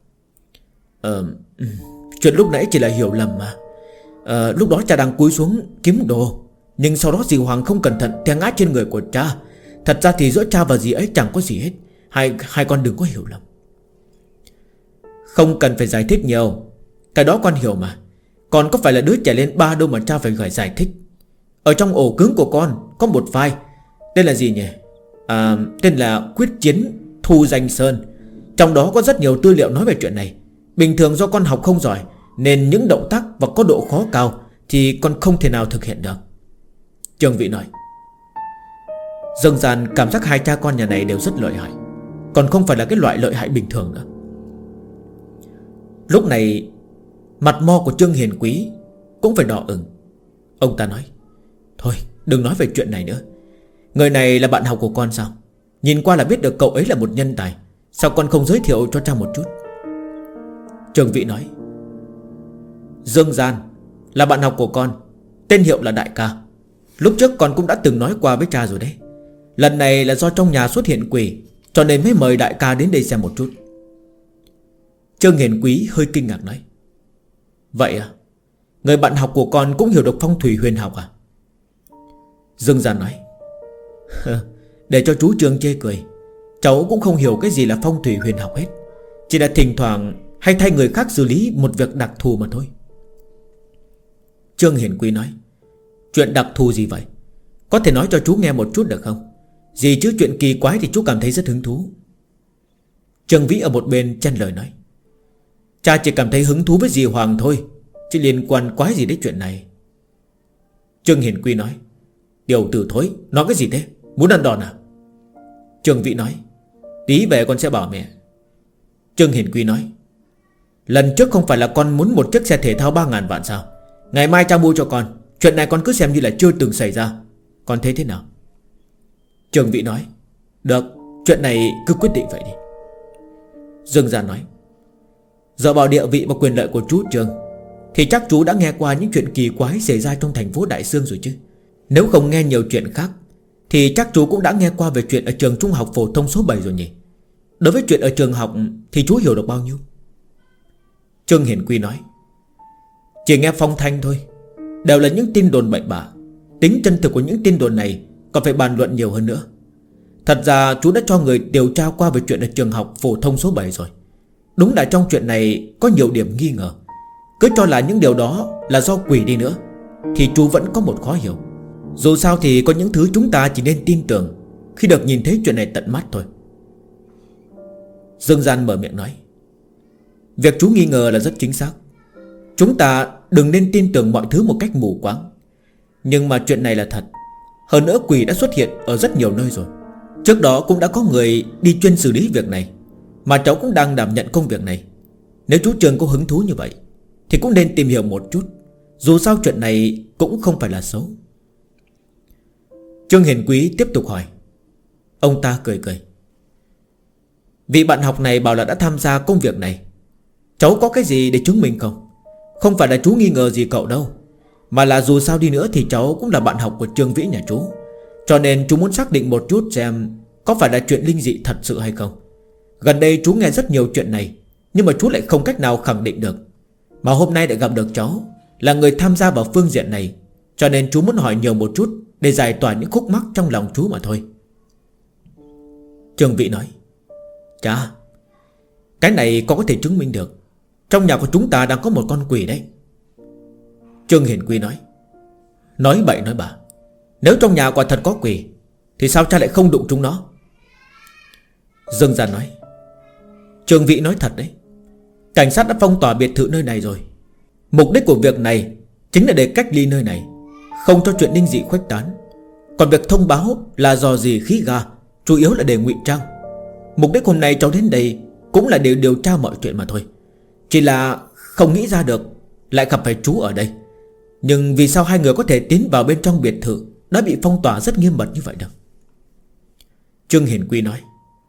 Chuyện lúc nãy chỉ là hiểu lầm mà. Lúc đó cha đang cúi xuống kiếm đồ, nhưng sau đó dì Hoàng không cẩn thận té ngã trên người của cha. Thật ra thì giữa cha và dì ấy chẳng có gì hết. Hai con đừng có hiểu lầm. Không cần phải giải thích nhiều, cái đó con hiểu mà. Con có phải là đứa trẻ lên 3 đâu mà cha phải giải thích. Ở trong ổ cứng của con có một file, tên là gì nhỉ? Tên là Quyết Chiến Thu Danh Sơn. Trong đó có rất nhiều tư liệu nói về chuyện này. Bình thường do con học không giỏi, nên những động tác và có độ khó cao thì con không thể nào thực hiện được. Trương Vĩ nói. Dương Gian cảm giác hai cha con nhà này đều rất lợi hại, còn không phải là cái loại lợi hại bình thường nữa. Lúc này mặt mo của Trương Hiền Quý cũng phải đỏ ửng. Ông ta nói. Thôi đừng nói về chuyện này nữa. Người này là bạn học của con sao? Nhìn qua là biết được cậu ấy là một nhân tài, sao con không giới thiệu cho cha một chút? Trương Vĩ nói. Dương Gian là bạn học của con, tên hiệu là Đại Ca. Lúc trước con cũng đã từng nói qua với cha rồi đấy. Lần này là do trong nhà xuất hiện quỷ, cho nên mới mời Đại Ca đến đây xem một chút. Trương Hiền Quý hơi kinh ngạc nói. Vậy à? Người bạn học của con cũng hiểu được phong thủy huyền học à? Dương Gian nói. Để cho chú Trương chê cười, cháu cũng không hiểu cái gì là phong thủy huyền học hết. Chỉ là thỉnh thoảng hay thay người khác xử lý một việc đặc thù mà thôi. Trương Hiền Quý nói. Chuyện đặc thù gì vậy? Có thể nói cho chú nghe một chút được không? Gì chứ chuyện kỳ quái thì chú cảm thấy rất hứng thú. Trương Vĩ ở một bên chen lời nói. Cha chỉ cảm thấy hứng thú với dì Hoàng thôi, chứ liên quan quái gì đến chuyện này. Trương Hiền Quy nói. Tiểu tử thối, nói cái gì thế? Muốn ăn đòn à? Trương Vĩ nói. Tí về con sẽ bảo mẹ. Trương Hiền Quy nói. Lần trước không phải là con muốn một chiếc xe thể thao 3.000 vạn sao? Ngày mai cha mua cho con. Chuyện này con cứ xem như là chưa từng xảy ra. Con thấy thế nào? Trương Vĩ nói. Được, chuyện này cứ quyết định vậy đi. Dương Gian nói. Dựa vào địa vị và quyền lợi của chú Trương thì chắc chú đã nghe qua những chuyện kỳ quái xảy ra trong thành phố Đại Sương rồi chứ. Nếu không nghe nhiều chuyện khác thì chắc chú cũng đã nghe qua về chuyện ở trường trung học phổ thông số 7 rồi nhỉ. Đối với chuyện ở trường học thì chú hiểu được bao nhiêu? Trương Hiền Quy nói. Chỉ nghe phong thanh thôi, đều là những tin đồn bậy bạ. Tính chân thực của những tin đồn này còn phải bàn luận nhiều hơn nữa. Thật ra chú đã cho người điều tra qua về chuyện ở trường học phổ thông số 7 rồi. Đúng là trong chuyện này có nhiều điểm nghi ngờ. Cứ cho là những điều đó là do quỷ đi nữa thì chú vẫn có một khó hiểu. Dù sao thì có những thứ chúng ta chỉ nên tin tưởng khi được nhìn thấy chuyện này tận mắt thôi. Dương Gian mở miệng nói: việc chú nghi ngờ là rất chính xác. Chúng ta đừng nên tin tưởng mọi thứ một cách mù quáng. Nhưng mà chuyện này là thật. Hơn nữa quỷ đã xuất hiện ở rất nhiều nơi rồi. Trước đó cũng đã có người đi chuyên xử lý việc này, mà cháu cũng đang đảm nhận công việc này. Nếu chú Trường có hứng thú như vậy thì cũng nên tìm hiểu một chút. Dù sao chuyện này cũng không phải là xấu. Trương Hiền Quý tiếp tục hỏi. Ông ta cười cười: vị bạn học này bảo là đã tham gia công việc này. Cháu có cái gì để chứng minh không? Không phải là chú nghi ngờ gì cậu đâu, mà là dù sao đi nữa thì cháu cũng là bạn học của Trương Vĩ nhà chú. Cho nên chú muốn xác định một chút xem có phải là chuyện linh dị thật sự hay không. Gần đây chú nghe rất nhiều chuyện này, nhưng mà chú lại không cách nào khẳng định được. Mà hôm nay lại gặp được cháu, là người tham gia vào phương diện này, cho nên chú muốn hỏi nhiều một chút để giải tỏa những khúc mắc trong lòng chú mà thôi. Trương Vĩ nói: chà, cái này có thể chứng minh được. Trong nhà của chúng ta đang có một con quỷ đấy. Trương Hiền Quý nói: nói bậy nói bạ. Nếu trong nhà quả thật có quỷ thì sao cha lại không đụng chúng nó? Dương Gian nói: Trương Vĩ nói thật đấy. Cảnh sát đã phong tỏa biệt thự nơi này rồi. Mục đích của việc này chính là để cách ly nơi này, không cho chuyện linh dị khuếch tán. Còn việc thông báo là dò dỉ khí ga chủ yếu là để ngụy trang. Mục đích hôm nay cháu đến đây cũng là để điều tra mọi chuyện mà thôi. Chỉ là không nghĩ ra được lại gặp phải chú ở đây. Nhưng vì sao hai người có thể tiến vào bên trong biệt thự đã bị phong tỏa rất nghiêm mật như vậy được? Trương Hiền Quy nói: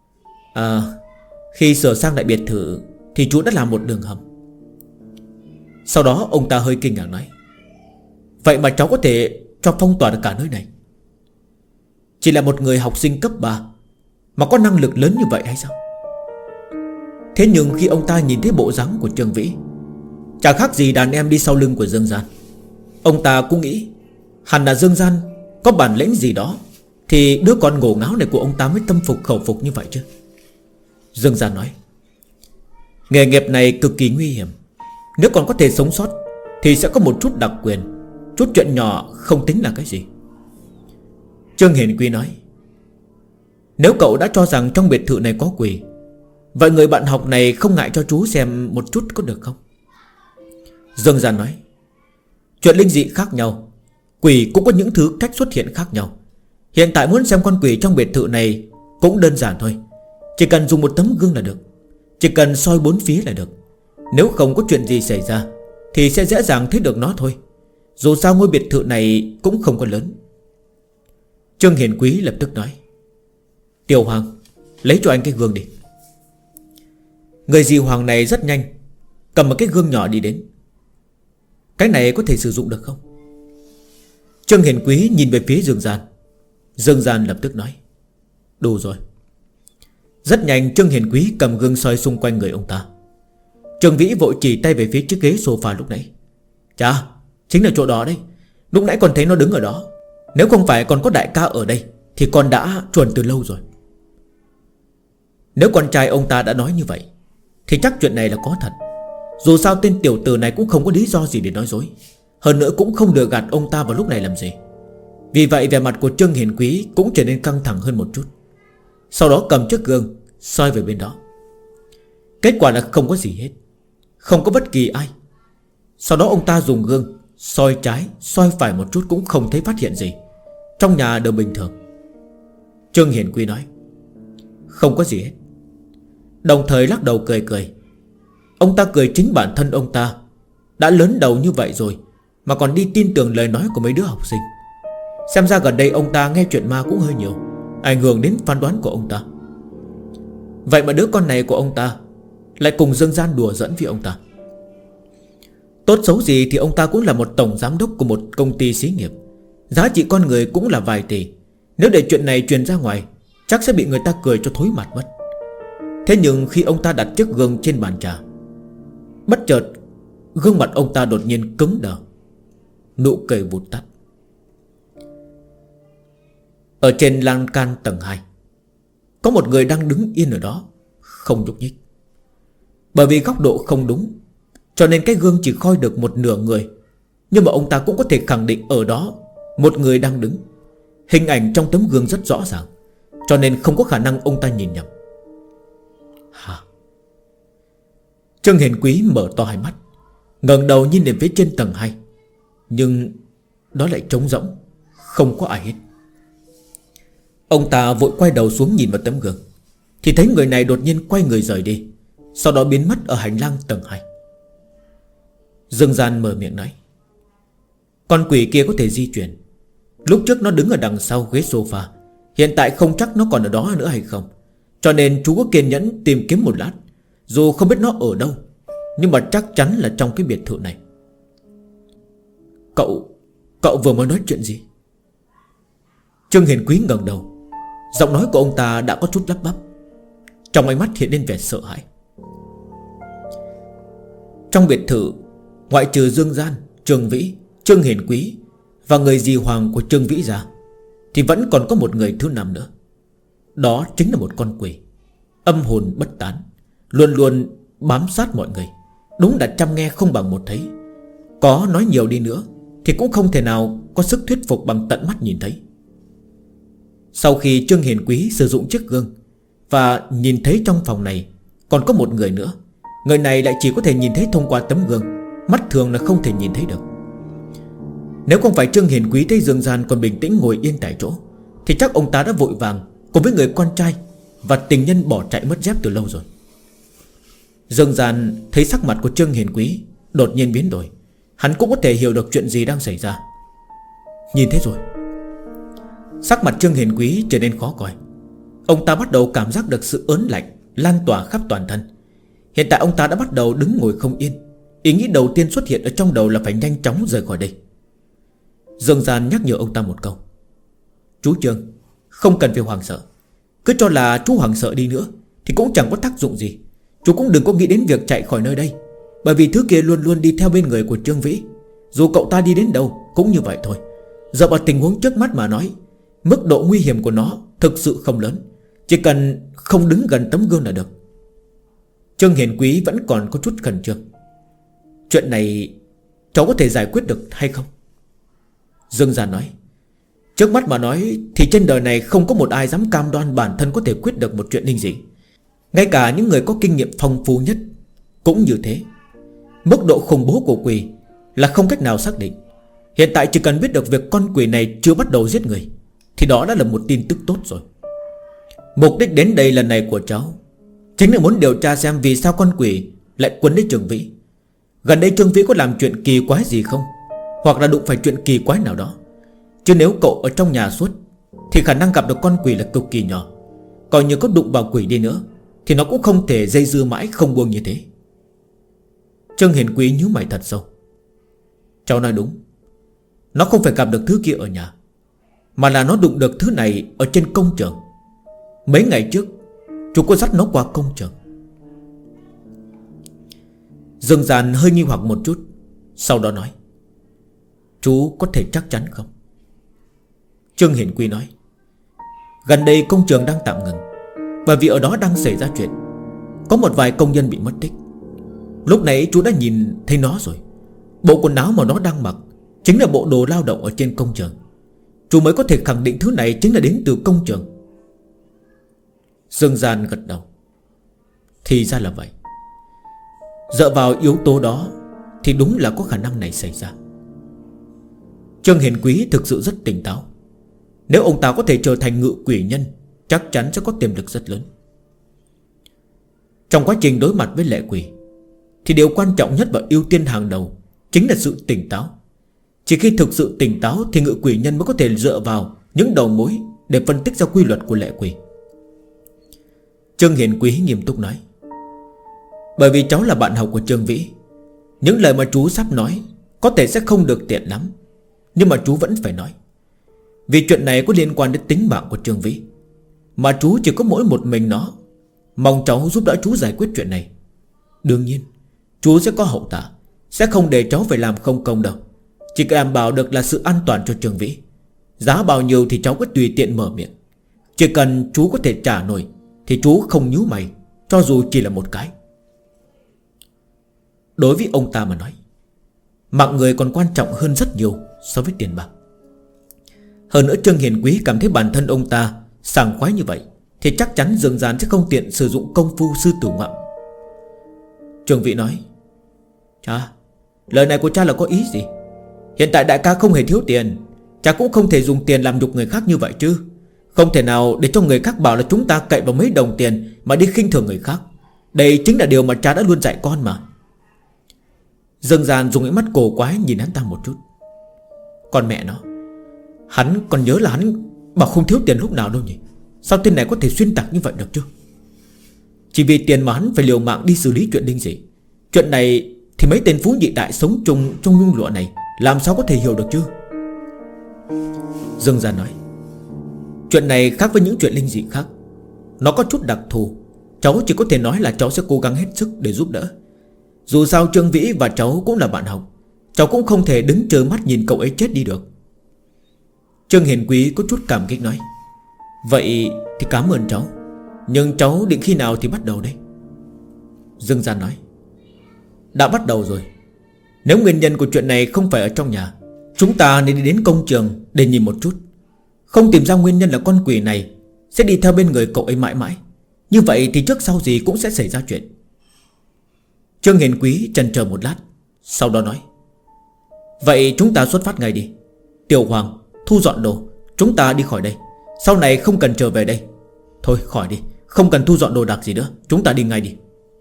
khi sửa sang lại biệt thự thì chú đã làm một đường hầm. Sau đó ông ta hơi kinh ngạc nói: vậy mà cháu có thể cho phong tỏa được cả nơi này? Chỉ là một người học sinh cấp 3 mà có năng lực lớn như vậy hay sao? Thế nhưng khi ông ta nhìn thấy bộ dáng của Trương Vĩ, chẳng khác gì đàn em đi sau lưng của Dương Gian. Ông ta cũng nghĩ hẳn là Dương Gian có bản lĩnh gì đó, thì đứa con ngổ ngáo này của ông ta mới tâm phục khẩu phục như vậy chứ. Dương Gian nói: nghề nghiệp này cực kỳ nguy hiểm. Nếu còn có thể sống sót thì sẽ có một chút đặc quyền. Chút chuyện nhỏ không tính là cái gì. Trương Hiền Quy nói: nếu cậu đã cho rằng trong biệt thự này có quỷ, vậy người bạn học này không ngại cho chú xem một chút có được không? Dương Gian nói: chuyện linh dị khác nhau, quỷ cũng có những thứ cách xuất hiện khác nhau. Hiện tại muốn xem con quỷ trong biệt thự này cũng đơn giản thôi. Chỉ cần dùng một tấm gương là được. Chỉ cần soi bốn phía là được. Nếu không có chuyện gì xảy ra thì sẽ dễ dàng thấy được nó thôi. Dù sao ngôi biệt thự này cũng không có lớn. Trương Hiền Quý lập tức nói: Tiểu Hoàng, lấy cho anh cái gương đi. Người dì Hoàng này rất nhanh cầm một cái gương nhỏ đi đến. Cái này có thể sử dụng được không? Trương Hiền Quý nhìn về phía Dương Gian. Dương Gian lập tức nói: đủ rồi. Rất nhanh Trương Hiền Quý cầm gương soi xung quanh người ông ta. Trương Vĩ vội chỉ tay về phía chiếc ghế sofa lúc nãy. Chà, chính là chỗ đó đấy. Lúc nãy còn thấy nó đứng ở đó. Nếu không phải còn có đại ca ở đây thì con đã chuồn từ lâu rồi. Nếu con trai ông ta đã nói như vậy thì chắc chuyện này là có thật. Dù sao tên tiểu tử này cũng không có lý do gì để nói dối. Hơn nữa cũng không lừa gạt ông ta vào lúc này làm gì. Vì vậy vẻ mặt của Trương Hiền Quý cũng trở nên căng thẳng hơn một chút. Sau đó cầm chiếc gương soi về bên đó. Kết quả là không có gì hết. Không có bất kỳ ai. Sau đó ông ta dùng gương soi trái soi phải một chút cũng không thấy phát hiện gì. Trong nhà đều bình thường. Trương Hiền Quý nói: không có gì hết. Đồng thời lắc đầu cười cười. Ông ta cười chính bản thân ông ta đã lớn đầu như vậy rồi mà còn đi tin tưởng lời nói của mấy đứa học sinh. Xem ra gần đây ông ta nghe chuyện ma cũng hơi nhiều, ảnh hưởng đến phán đoán của ông ta. Vậy mà đứa con này của ông ta lại cùng Dương Gian đùa giỡn với ông ta. Tốt xấu gì thì ông ta cũng là một tổng giám đốc của một công ty xí nghiệp. Giá trị con người cũng là vài tỷ. Nếu để chuyện này truyền ra ngoài chắc sẽ bị người ta cười cho thối mặt mất. Thế nhưng khi ông ta đặt chiếc gương trên bàn trà, bất chợt gương mặt ông ta đột nhiên cứng đờ. Nụ cười vụt tắt. Ở trên lan can tầng 2, có một người đang đứng yên ở đó, không nhúc nhích. Bởi vì góc độ không đúng, cho nên cái gương chỉ khoi được một nửa người. Nhưng mà ông ta cũng có thể khẳng định ở đó một người đang đứng. Hình ảnh trong tấm gương rất rõ ràng, cho nên không có khả năng ông ta nhìn nhầm. Hả? Trương Hiền Quý mở to hai mắt, ngẩng đầu nhìn đến phía trên tầng 2. Nhưng đó lại trống rỗng, không có ai hết. Ông ta vội quay đầu xuống nhìn vào tấm gương, thì thấy người này đột nhiên quay người rời đi, sau đó biến mất ở hành lang tầng 2. Dương Gian mở miệng nói: con quỷ kia có thể di chuyển. Lúc trước nó đứng ở đằng sau ghế sofa, hiện tại không chắc nó còn ở đó nữa hay không. Cho nên chú có kiên nhẫn tìm kiếm một lát. Dù không biết nó ở đâu, nhưng mà chắc chắn là trong cái biệt thự này. Cậu vừa mới nói chuyện gì? Trương Hiền Quý ngẩng đầu. Giọng nói của ông ta đã có chút lắp bắp, trong ánh mắt hiện lên vẻ sợ hãi. Trong biệt thự, ngoại trừ Dương Gian, Trương Vĩ, Trương Hiền Quý và người dì Hoàng của Trương Vĩ ra, thì vẫn còn có một người thứ 5 nữa. Đó chính là một con quỷ, âm hồn bất tán, luôn luôn bám sát mọi người. Đúng là trăm nghe không bằng một thấy. Có nói nhiều đi nữa thì cũng không thể nào có sức thuyết phục bằng tận mắt nhìn thấy. Sau khi Trương Hiền Quý sử dụng chiếc gương và nhìn thấy trong phòng này còn có một người nữa, người này lại chỉ có thể nhìn thấy thông qua tấm gương, mắt thường là không thể nhìn thấy được. Nếu không phải Trương Hiền Quý thấy Dương Gian còn bình tĩnh ngồi yên tại chỗ, thì chắc ông ta đã vội vàng cùng với người con trai và tình nhân bỏ chạy mất dép từ lâu rồi. Dương Gian thấy sắc mặt của Trương Hiền Quý đột nhiên biến đổi, hắn cũng có thể hiểu được chuyện gì đang xảy ra. Nhìn thấy rồi. Sắc mặt Trương Hiền Quý trở nên khó coi. Ông ta bắt đầu cảm giác được sự ớn lạnh lan tỏa khắp toàn thân. Hiện tại ông ta đã bắt đầu đứng ngồi không yên. Ý nghĩ đầu tiên xuất hiện ở trong đầu là phải nhanh chóng rời khỏi đây. Dương Gian nhắc nhở ông ta một câu: chú Trương, không cần phải hoảng sợ. Cứ cho là chú hoảng sợ đi nữa thì cũng chẳng có tác dụng gì. Chú cũng đừng có nghĩ đến việc chạy khỏi nơi đây, bởi vì thứ kia luôn luôn đi theo bên người của Trương Vĩ. Dù cậu ta đi đến đâu cũng như vậy thôi. Dựa vào tình huống trước mắt mà nói, mức độ nguy hiểm của nó thực sự không lớn. Chỉ cần không đứng gần tấm gương là được. Trương Hiền Quý vẫn còn có chút khẩn trương. Chuyện này cháu có thể giải quyết được hay không? Dương Gian nói: trước mắt mà nói thì trên đời này không có một ai dám cam đoan bản thân có thể quyết được một chuyện linh dị. Ngay cả những người có kinh nghiệm phong phú nhất cũng như thế. Mức độ khủng bố của quỷ là không cách nào xác định. Hiện tại chỉ cần biết được việc con quỷ này chưa bắt đầu giết người thì đó đã là một tin tức tốt rồi. Mục đích đến đây lần này của cháu chính là muốn điều tra xem vì sao con quỷ lại quấn lấy Trương Vĩ. Gần đây Trương Vĩ có làm chuyện kỳ quái gì không, hoặc là đụng phải chuyện kỳ quái nào đó. Chứ nếu cậu ở trong nhà suốt thì khả năng gặp được con quỷ là cực kỳ nhỏ. Coi như có đụng vào quỷ đi nữa thì nó cũng không thể dây dưa mãi không buông như thế. Trương Hiền Quý nhíu mày thật sâu. Cháu nói đúng. Nó không phải gặp được thứ kia ở nhà, mà là nó đụng được thứ này ở trên công trường. Mấy ngày trước chú có dắt nó qua công trường. Dương Gian hơi nghi hoặc một chút, sau đó nói: chú có thể chắc chắn không? Trương Hiền Quý nói: gần đây công trường đang tạm ngừng, bởi vì ở đó đang xảy ra chuyện. Có một vài công nhân bị mất tích. Lúc nãy chú đã nhìn thấy nó rồi. Bộ quần áo mà nó đang mặc chính là bộ đồ lao động ở trên công trường. Chú mới có thể khẳng định thứ này chính là đến từ công trường. Dương Gian gật đầu. Thì ra là vậy. Dựa vào yếu tố đó thì đúng là có khả năng này xảy ra. Trương Hiền Quý thực sự rất tỉnh táo. Nếu ông ta có thể trở thành ngự quỷ nhân, chắc chắn sẽ có tiềm lực rất lớn. Trong quá trình đối mặt với lệ quỷ thì điều quan trọng nhất và ưu tiên hàng đầu chính là sự tỉnh táo. Chỉ khi thực sự tỉnh táo thì ngự quỷ nhân mới có thể dựa vào những đầu mối để phân tích ra quy luật của lệ quỷ. Trương Hiền Quý nghiêm túc nói: bởi vì cháu là bạn học của Trương Vĩ, những lời mà chú sắp nói có thể sẽ không được tiện lắm, nhưng mà chú vẫn phải nói. Vì chuyện này có liên quan đến tính mạng của Trương Vĩ, mà chú chỉ có mỗi một mình nó. Mong cháu giúp đỡ chú giải quyết chuyện này. Đương nhiên chú sẽ có hậu tạ, sẽ không để cháu phải làm không công đâu. Chỉ đảm bảo được là sự an toàn cho Trương Vĩ. Giá bao nhiêu thì cháu cứ tùy tiện mở miệng. Chỉ cần chú có thể trả nổi thì chú không nhíu mày, cho dù chỉ là một cái. Đối với ông ta mà nói, mạng người còn quan trọng hơn rất nhiều so với tiền bạc. Hơn nữa Trương Hiền Quý cảm thấy bản thân ông ta sảng khoái như vậy thì chắc chắn Dương Gian sẽ không tiện sử dụng công phu sư tử ngoạm. Trương Vĩ nói: Cha, lời này của cha là có ý gì? Hiện tại đại ca không hề thiếu tiền, cha cũng không thể dùng tiền làm nhục người khác như vậy chứ. Không thể nào để cho người khác bảo là chúng ta cậy vào mấy đồng tiền mà đi khinh thường người khác. Đây chính là điều mà cha đã luôn dạy con mà. Dương Gian dùng ánh mắt cổ quái nhìn hắn ta một chút. Con mẹ nó, hắn còn nhớ là hắn bảo không thiếu tiền lúc nào đâu nhỉ? Sao tên này có thể xuyên tạc như vậy được chứ? Chỉ vì tiền mà hắn phải liều mạng đi xử lý chuyện linh dị. Chuyện này thì mấy tên phú nhị đại sống chung trong nhung lụa này làm sao có thể hiểu được chứ? Dương Gian nói: Chuyện này khác với những chuyện linh dị khác. Nó có chút đặc thù. Cháu chỉ có thể nói là cháu sẽ cố gắng hết sức để giúp đỡ. Dù sao Trương Vĩ và cháu cũng là bạn học, cháu cũng không thể đứng trơ mắt nhìn cậu ấy chết đi được. Trương Hiền Quý có chút cảm kích nói: Vậy thì cảm ơn cháu, nhưng cháu định khi nào thì bắt đầu đây? Dương Gian nói: Đã bắt đầu rồi. Nếu nguyên nhân của chuyện này không phải ở trong nhà, chúng ta nên đi đến công trường để nhìn một chút. Không tìm ra nguyên nhân là con quỷ này sẽ đi theo bên người cậu ấy mãi mãi. Như vậy thì trước sau gì cũng sẽ xảy ra chuyện. Trương Hiền Quý chần chờ một lát, sau đó nói: Vậy chúng ta xuất phát ngay đi. Tiểu Hoàng, thu dọn đồ, chúng ta đi khỏi đây. Sau này không cần trở về đây. Thôi khỏi đi, không cần thu dọn đồ đạc gì nữa, chúng ta đi ngay đi.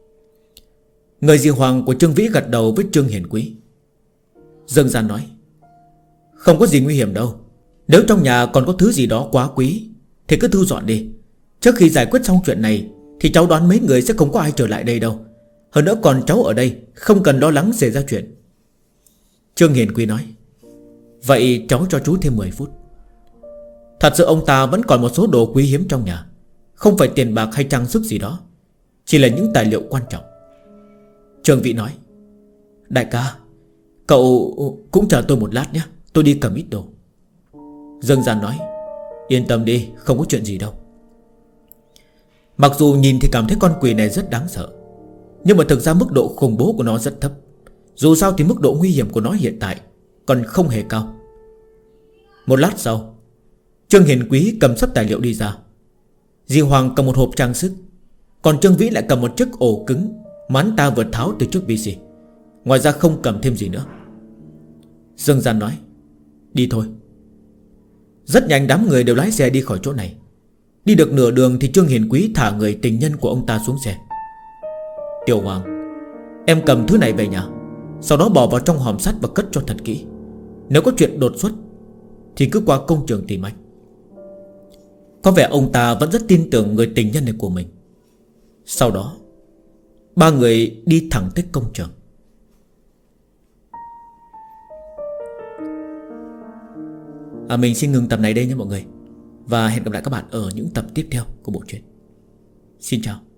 Người dì Hoàng của Trương Vĩ gật đầu với Trương Hiền Quý. Dương Gian nói: Không có gì nguy hiểm đâu. Nếu trong nhà còn có thứ gì đó quá quý thì cứ thu dọn đi. Trước khi giải quyết xong chuyện này thì cháu đoán mấy người sẽ không có ai trở lại đây đâu. Hơn nữa còn cháu ở đây, không cần lo lắng xảy ra chuyện. Trương Hiền Quý nói: Vậy cháu cho chú thêm 10 phút. Thật sự ông ta vẫn còn một số đồ quý hiếm trong nhà, không phải tiền bạc hay trang sức gì đó, chỉ là những tài liệu quan trọng. Trương Vĩ nói: Đại ca, cậu cũng chờ tôi một lát nhé, tôi đi cầm ít đồ. Dương Gian nói: Yên tâm đi, không có chuyện gì đâu. Mặc dù nhìn thì cảm thấy con quỷ này rất đáng sợ, nhưng mà thực ra mức độ khủng bố của nó rất thấp. Dù sao thì mức độ nguy hiểm của nó hiện tại còn không hề cao. Một lát sau, Trương Hiền Quý cầm sắp tài liệu đi ra. Di Hoàng cầm một hộp trang sức, còn Trương Vĩ lại cầm một chiếc ổ cứng mà hắn ta vừa tháo từ trước VC. Ngoài ra không cầm thêm gì nữa. Dương Gian nói: Đi thôi. Rất nhanh đám người đều lái xe đi khỏi chỗ này. Đi được nửa đường thì Trương Hiền Quý thả người tình nhân của ông ta xuống xe. Tiểu Hoàng, em cầm thứ này về nhà, sau đó bỏ vào trong hòm sắt và cất cho thật kỹ. Nếu có chuyện đột xuất thì cứ qua công trường tìm anh. Có vẻ ông ta vẫn rất tin tưởng người tình nhân này của mình. Sau đó ba người đi thẳng tới công trường. Mình xin ngừng tập này đây nhé mọi người, và hẹn gặp lại các bạn ở những tập tiếp theo của bộ truyện. Xin chào.